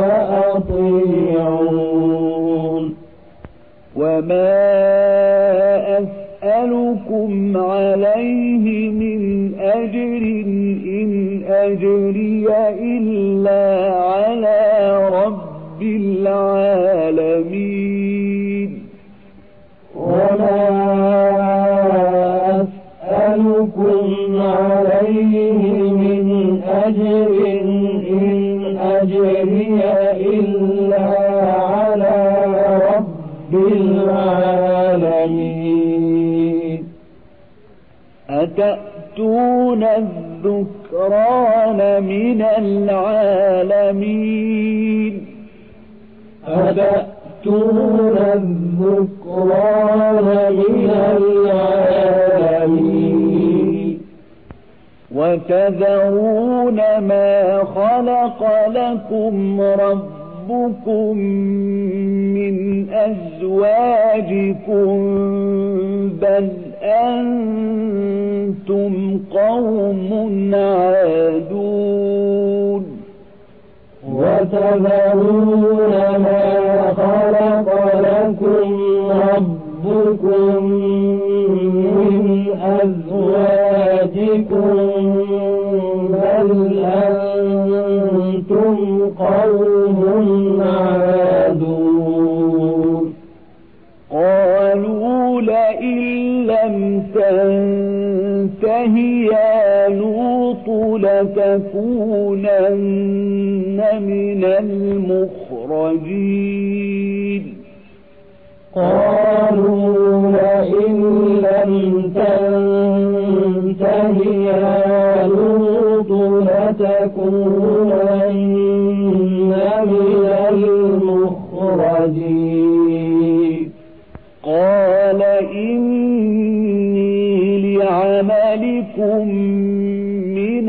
وأطيعون وما أسألكم عليه من أجر إن أجري إلا على رب العالمين وما أسألكم عليه من أجر إن أجري إلا على رب العالمين أتأتون الذكر الذكران من العالمين أتأتون الذكران من العالمين وتذرون ما خلق لكم ربكم من أزواجكم بل أنتم قوم عادون وتذرون ما خلق لكم ربكم من أزواجكم بل أنتم قوم عادون قالوا لئن لم تنته يا لوط لتكونن من المخرجين قالوا لئن لم تنته يا لوط لتكونن من المخرجين قال إني لعملكم من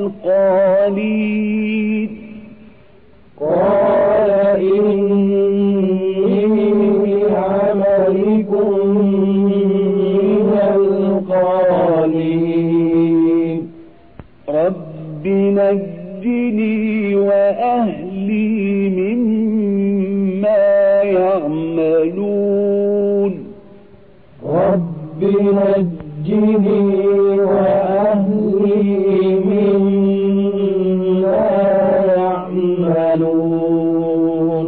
القالين قال إني لعملكم من القالين رب نجني وأهلي مما يعملون رب نجني وأهلي مما يعملون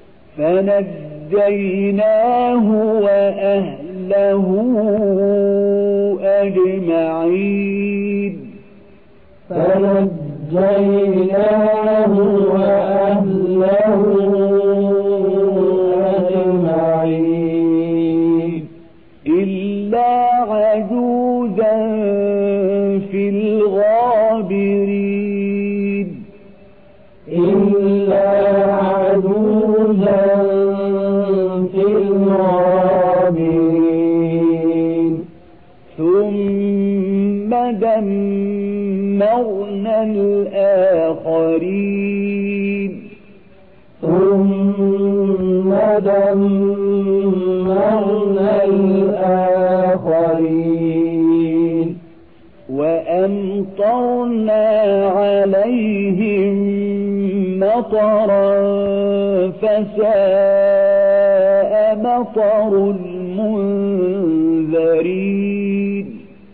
فنجيناه وأهله أجمعين فنجيناه وأهله أجمعين إلا عجوزا في الغابرين إلا عجوزا في الغابرين ثم دمرنا الآخرين ثم دمرنا الآخرين وأمطرنا عليهم مطرا فساء مطر المنذرين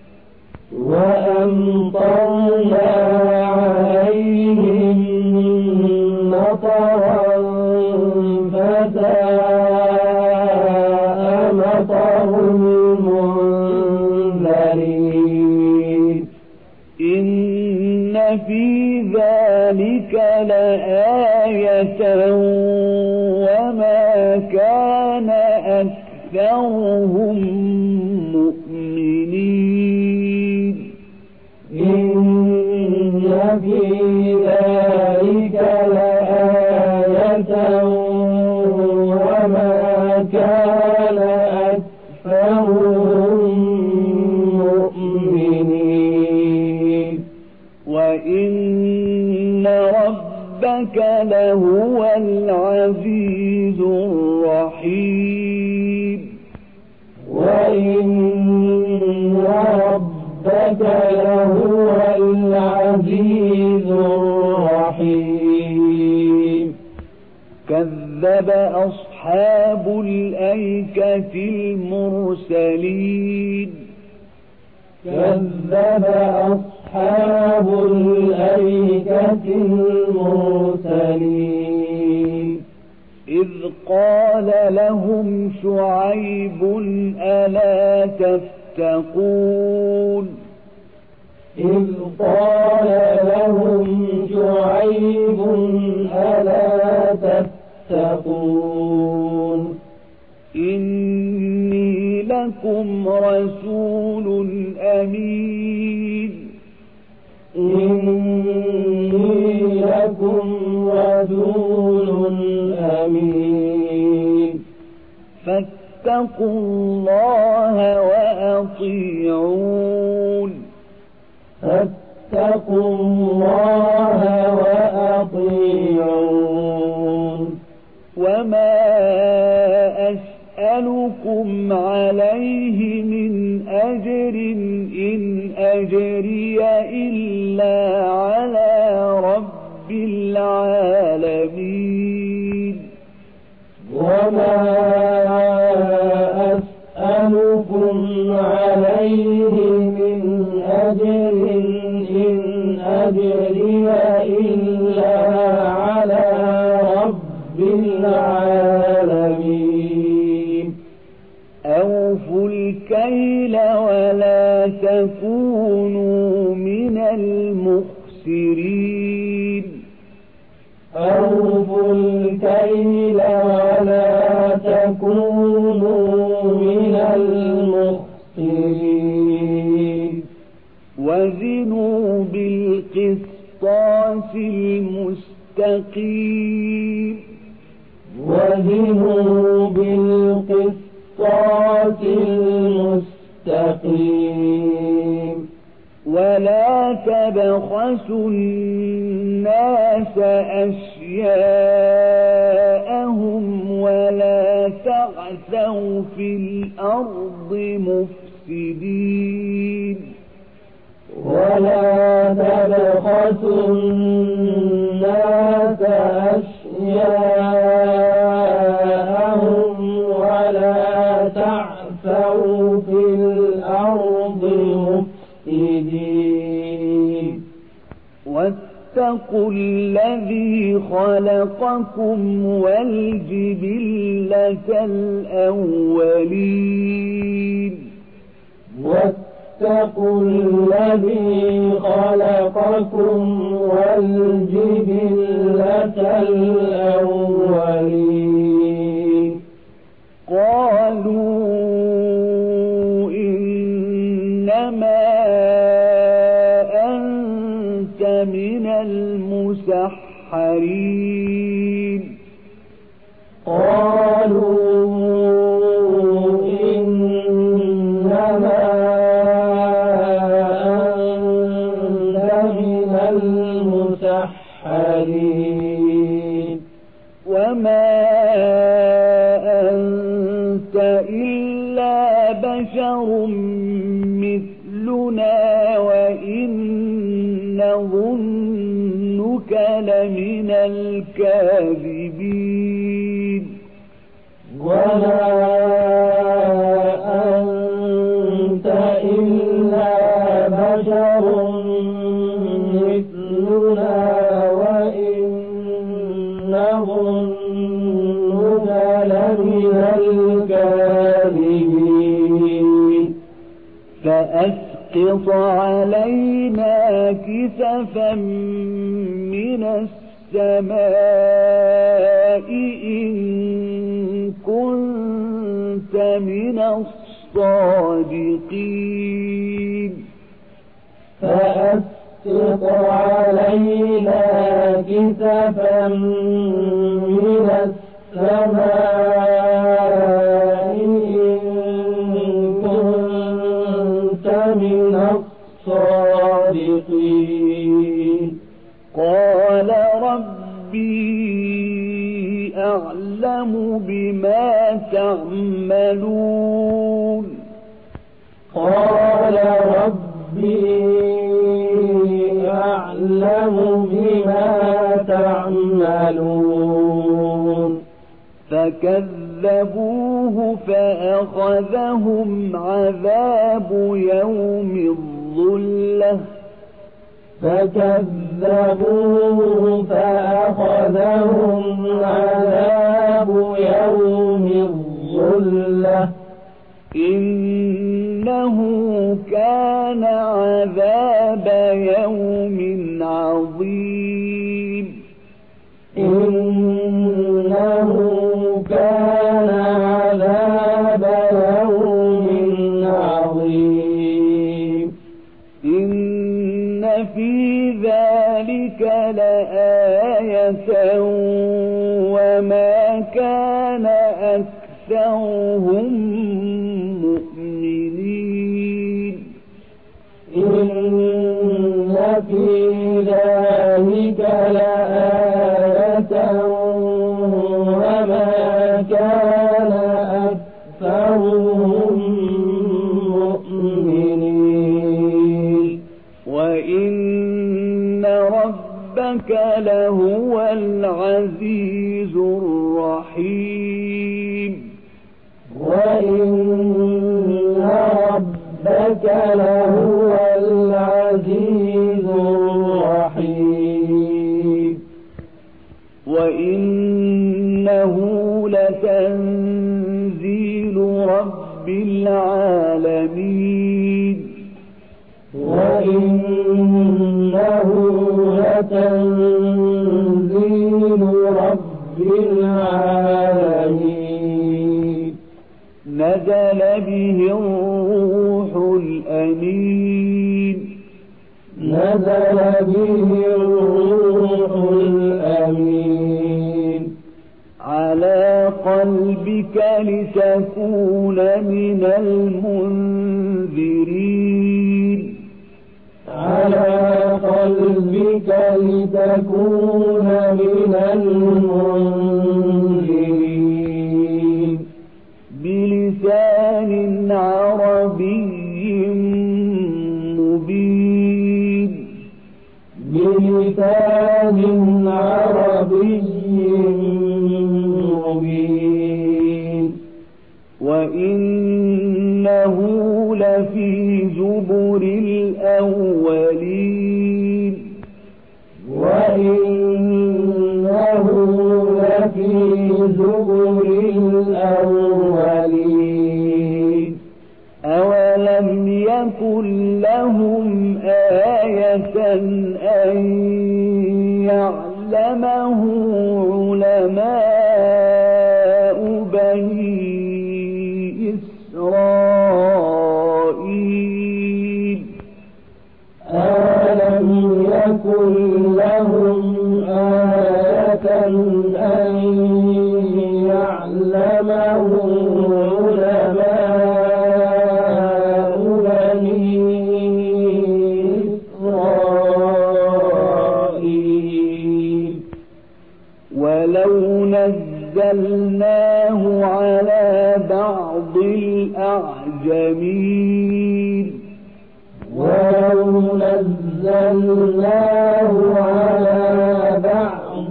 وأمطرنا عليهم مطرا فساء مطر المنذرين إن في ذلك لآية وما كان أكثرهم مؤمنين إن في ذلك لآية وما كان أكثرهم مؤمنين وإن ربك لهو العزيز الرحيم وإن ربك لهو العزيز الرحيم كذب أصحاب الأيكة المرسلين كذب أصحاب الأيكة المرسلين إذ قال لهم شعيب ألا تتقون إذ قال لهم شعيب ألا تتقون إني لكم رسول أمين إني لكم رسول أمين فاتقوا الله وأطيعون فاتقوا الله وأطيعون وما أسألكم عليه من أجر إن أجري إلا على رب العالمين وما أسألكم عليه من أجر إن أجري إلا على رب العالمين أوفوا الكيل ولا تكونوا من المخسرين أوفوا الكيل ولا تكونوا من المخسرين وزنوا بالقسطاس المستقيم وزنوا بالقسطاس المستقيم ولا تبخسوا الناس أشياءهم ولا تعثوا في الأرض مفسدين ولا تبخسوا الناس أشياءهم ولا تعثوا في الأرض مفسدين واتقوا الذي خلقكم والجبلة الأولين واتقوا الذي خلقكم والجبلة الأولين قالوا إنما أنت من المسحرين قالوا إنما أنت من المسحرين وما أنت إلا بشر مثلنا وإن نظنك لمن الكاذبين وما أنت إلا بشر مثلنا وإن نظنك لمن الكاذبين فأسقط علينا كسفا من السماء إن كنت من الصادقين فأسقط علينا كسفا من السماء إن كنت من الصادقين قال ربي أعلم بما تعملون قال ربي أعلم بما تعملون فكذبوه فأخذهم عذاب يوم الظلة فكذبوه فأخذهم عذاب يوم الظلة إنه كان عذاب يوم عظيم إنه كان عذاب يوم عظيم إن في ذلك لآية آية وما كان أكثرهم مؤمنين إن في ذلك لآية وما كان أكثرهم مؤمنين وإن ربك لهو العزيز الرحيم وإن ربك لهو العزيز الرحيم وإنه لتنزيل رب العالمين وإنه لتنزيل رب العالمين نزل به الروح الأمين نزل به الروح الأمين على قلبك لتكون من المنذرين على قلبك لتكون من المنذرين بلسان عربي مبين بلسان عربي مبين وإنه لفي زبر الأولين وإنه لفي زبر الأولين أولم يكن لهم آية أن يعلمه علماء بني إسرائيل أولم يكن لهم آية أن يعلمه علماء بني إسرائيل ولو نزلناه على بعض الأعجمين ولو نزلناه على بعض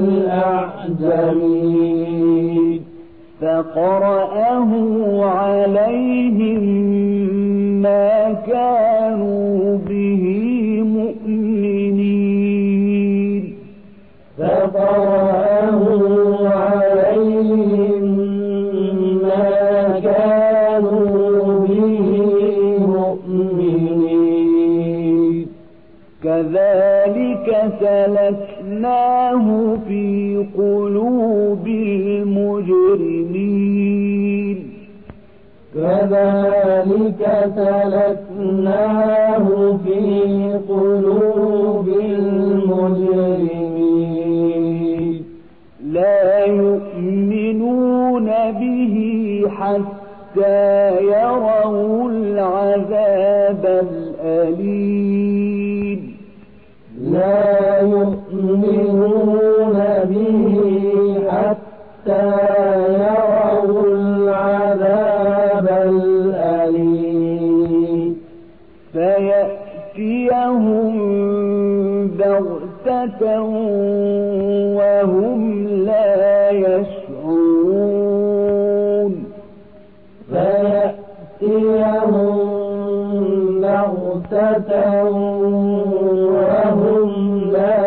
الأعجمين فقرأه عليهم ما كانوا به مؤمنين فقرأه عليهم ما كانوا به مؤمنين كذلك سلكناه في قلوب المجرمين كذلك سلكناه في قلوب المجرمين لا يؤمنون به حتى يروا العذاب الأليم لا يؤمنون به حتى يروا العذاب الأليم فيأتيهم بغتة وهم لا يشعرون فيأتيهم بغتة وهم لا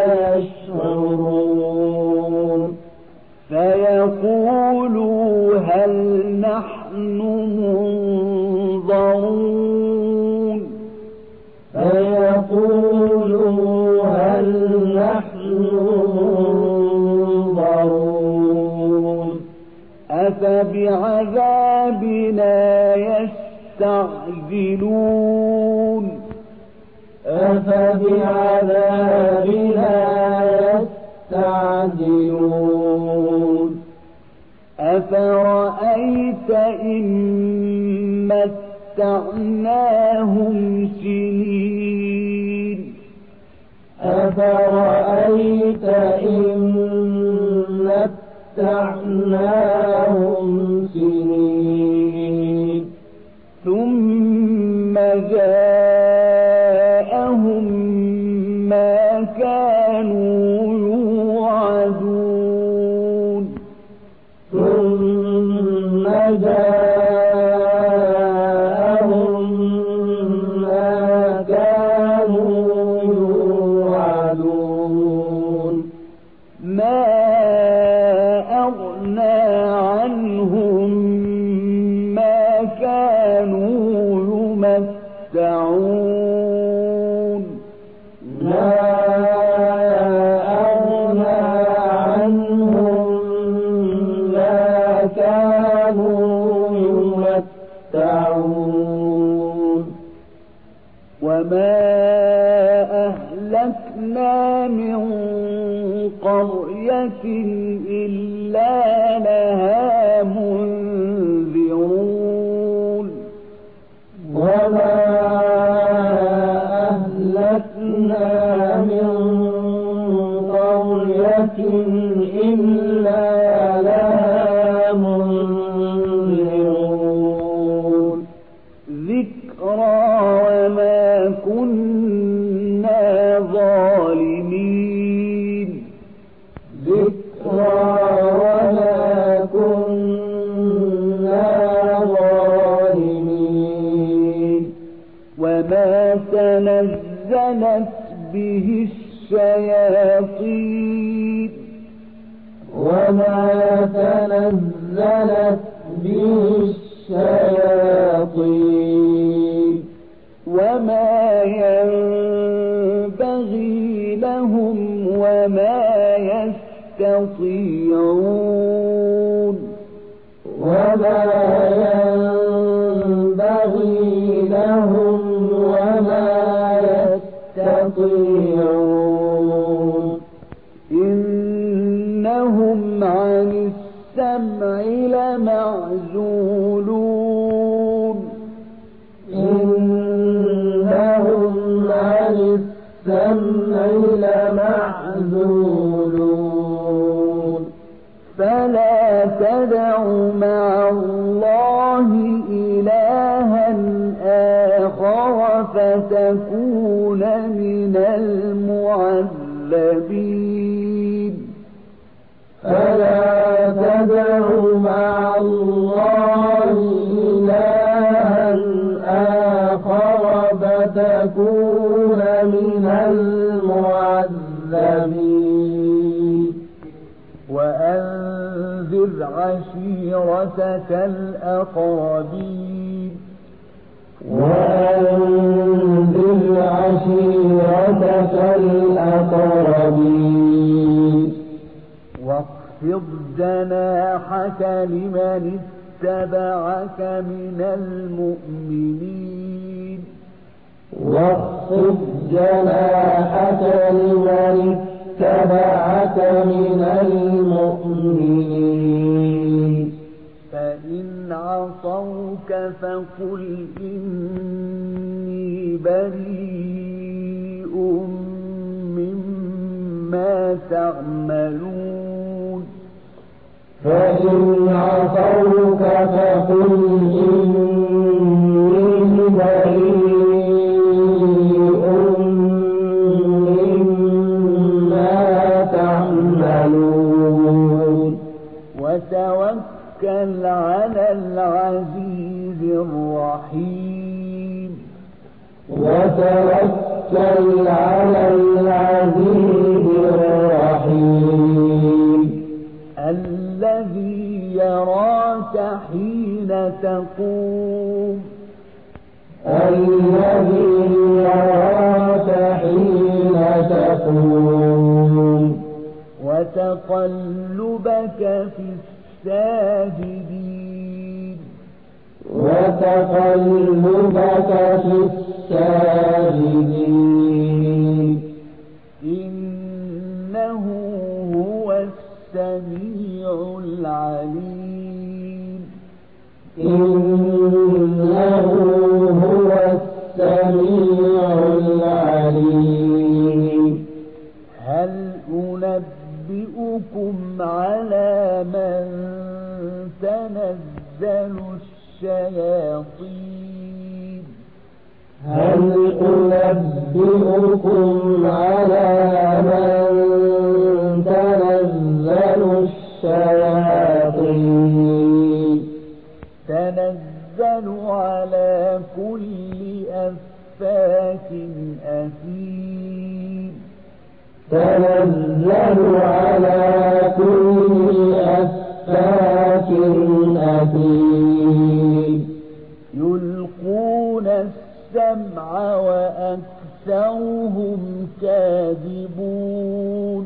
يشعرون فيقولوا هل نحن منظرون فيقولوا هل نحن منظرون أفبعذابنا يستعجلون أفبعذابنا متعناهم سنين أفرأيت إن متعناهم سنين ثم جاءهم ما كانوا يوعدون ثم جاءهم ما كانوا يوعدون ما أغنى عنهم ما كانوا يمتعون ما أغنى عنهم ما كانوا يمتعون وما أهلكنا من قرية إلا لها منذرون وما أهلكنا من قرية إلا لها منذرون ذكرى وما كنا ظالمين ذكرى وما كنا ظالمين وما تنزلت به الشياطين وما تنزلت به الشياطين وما ينبغي لهم وما يستطيعون وما ينبغي لهم وما يستطيعون إنهم عن السمع لمعزولون إنهم عن السمع لمعزولون فلا تدع مع الله إلها آخر فتكون من المعذبين فلا تدع مع الله إلها آخر فتكون من المعذبين وأنذر عشيرتك الأقربين وأنذر عشيرتك الأقربين واخفض جناحك لمن اتبعك من المؤمنين واخفض جناحك لمن اتبعك من المؤمنين فإن عصوك فقل إني بريء مما تعملون فإن عصوك فقل إني بريء مما تعملون وتوكل على العزيز الرحيم وتوكل على العزيز الرحيم الذي يراك حين تقوم الذي يراك حين تقوم وتقلبك في الساجدين وتقلبك في الساجدين إنه هو السميع العليم إنه أنبئكم على من تنزل الشياطين هل أنبئكم على من تنزل الشياطين تنزل على كل أفاك أثيم تنزل على كل أفاك أثيم يلقون السمع وأكثرهم كاذبون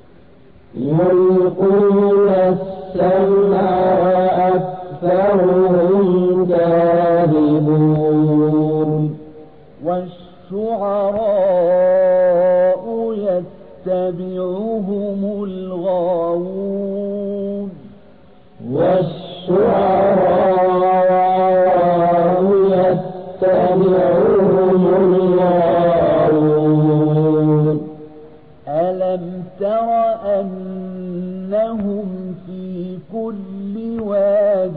يلقون السمع وأكثرهم كاذبون والشعراء يتبعهم الغاوون والشعراء يتبعهم الغاوون ألم تر أنهم في كل واد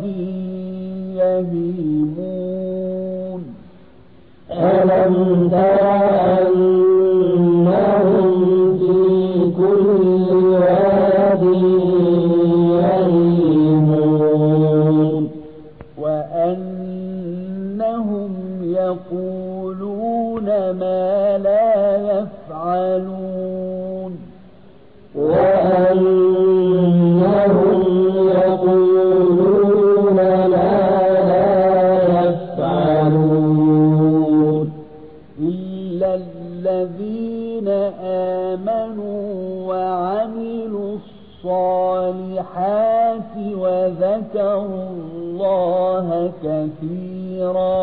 يهيمون ألم تر أنهم في كل واد يهيمون وأنهم يقولون ما لا يفعلون وأنهم يقولون ما لا يفعلون إلا الذين آمنوا وعملوا الصالحات وذكروا الله كثيرا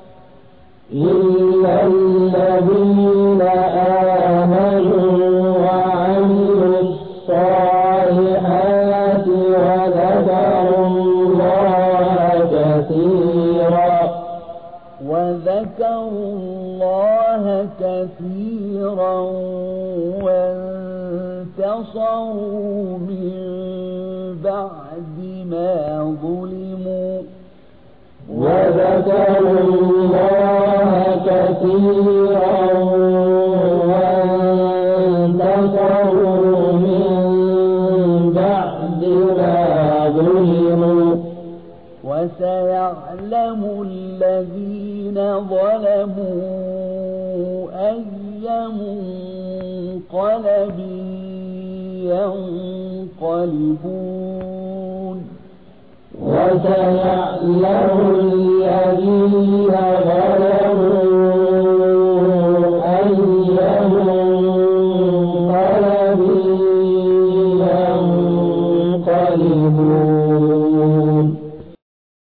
إلا الذين آمنوا وعملوا الصالحات وذكروا الله كثيرا وذكروا الله كثيرا وانتصروا من بعد ما ظلموا وذكروا الله كثيرا وانتصروا من بعد ما ظلموا وسيعلم الذين ظلموا أي منقلب ينقلبون وسيعلم الذين ظلموا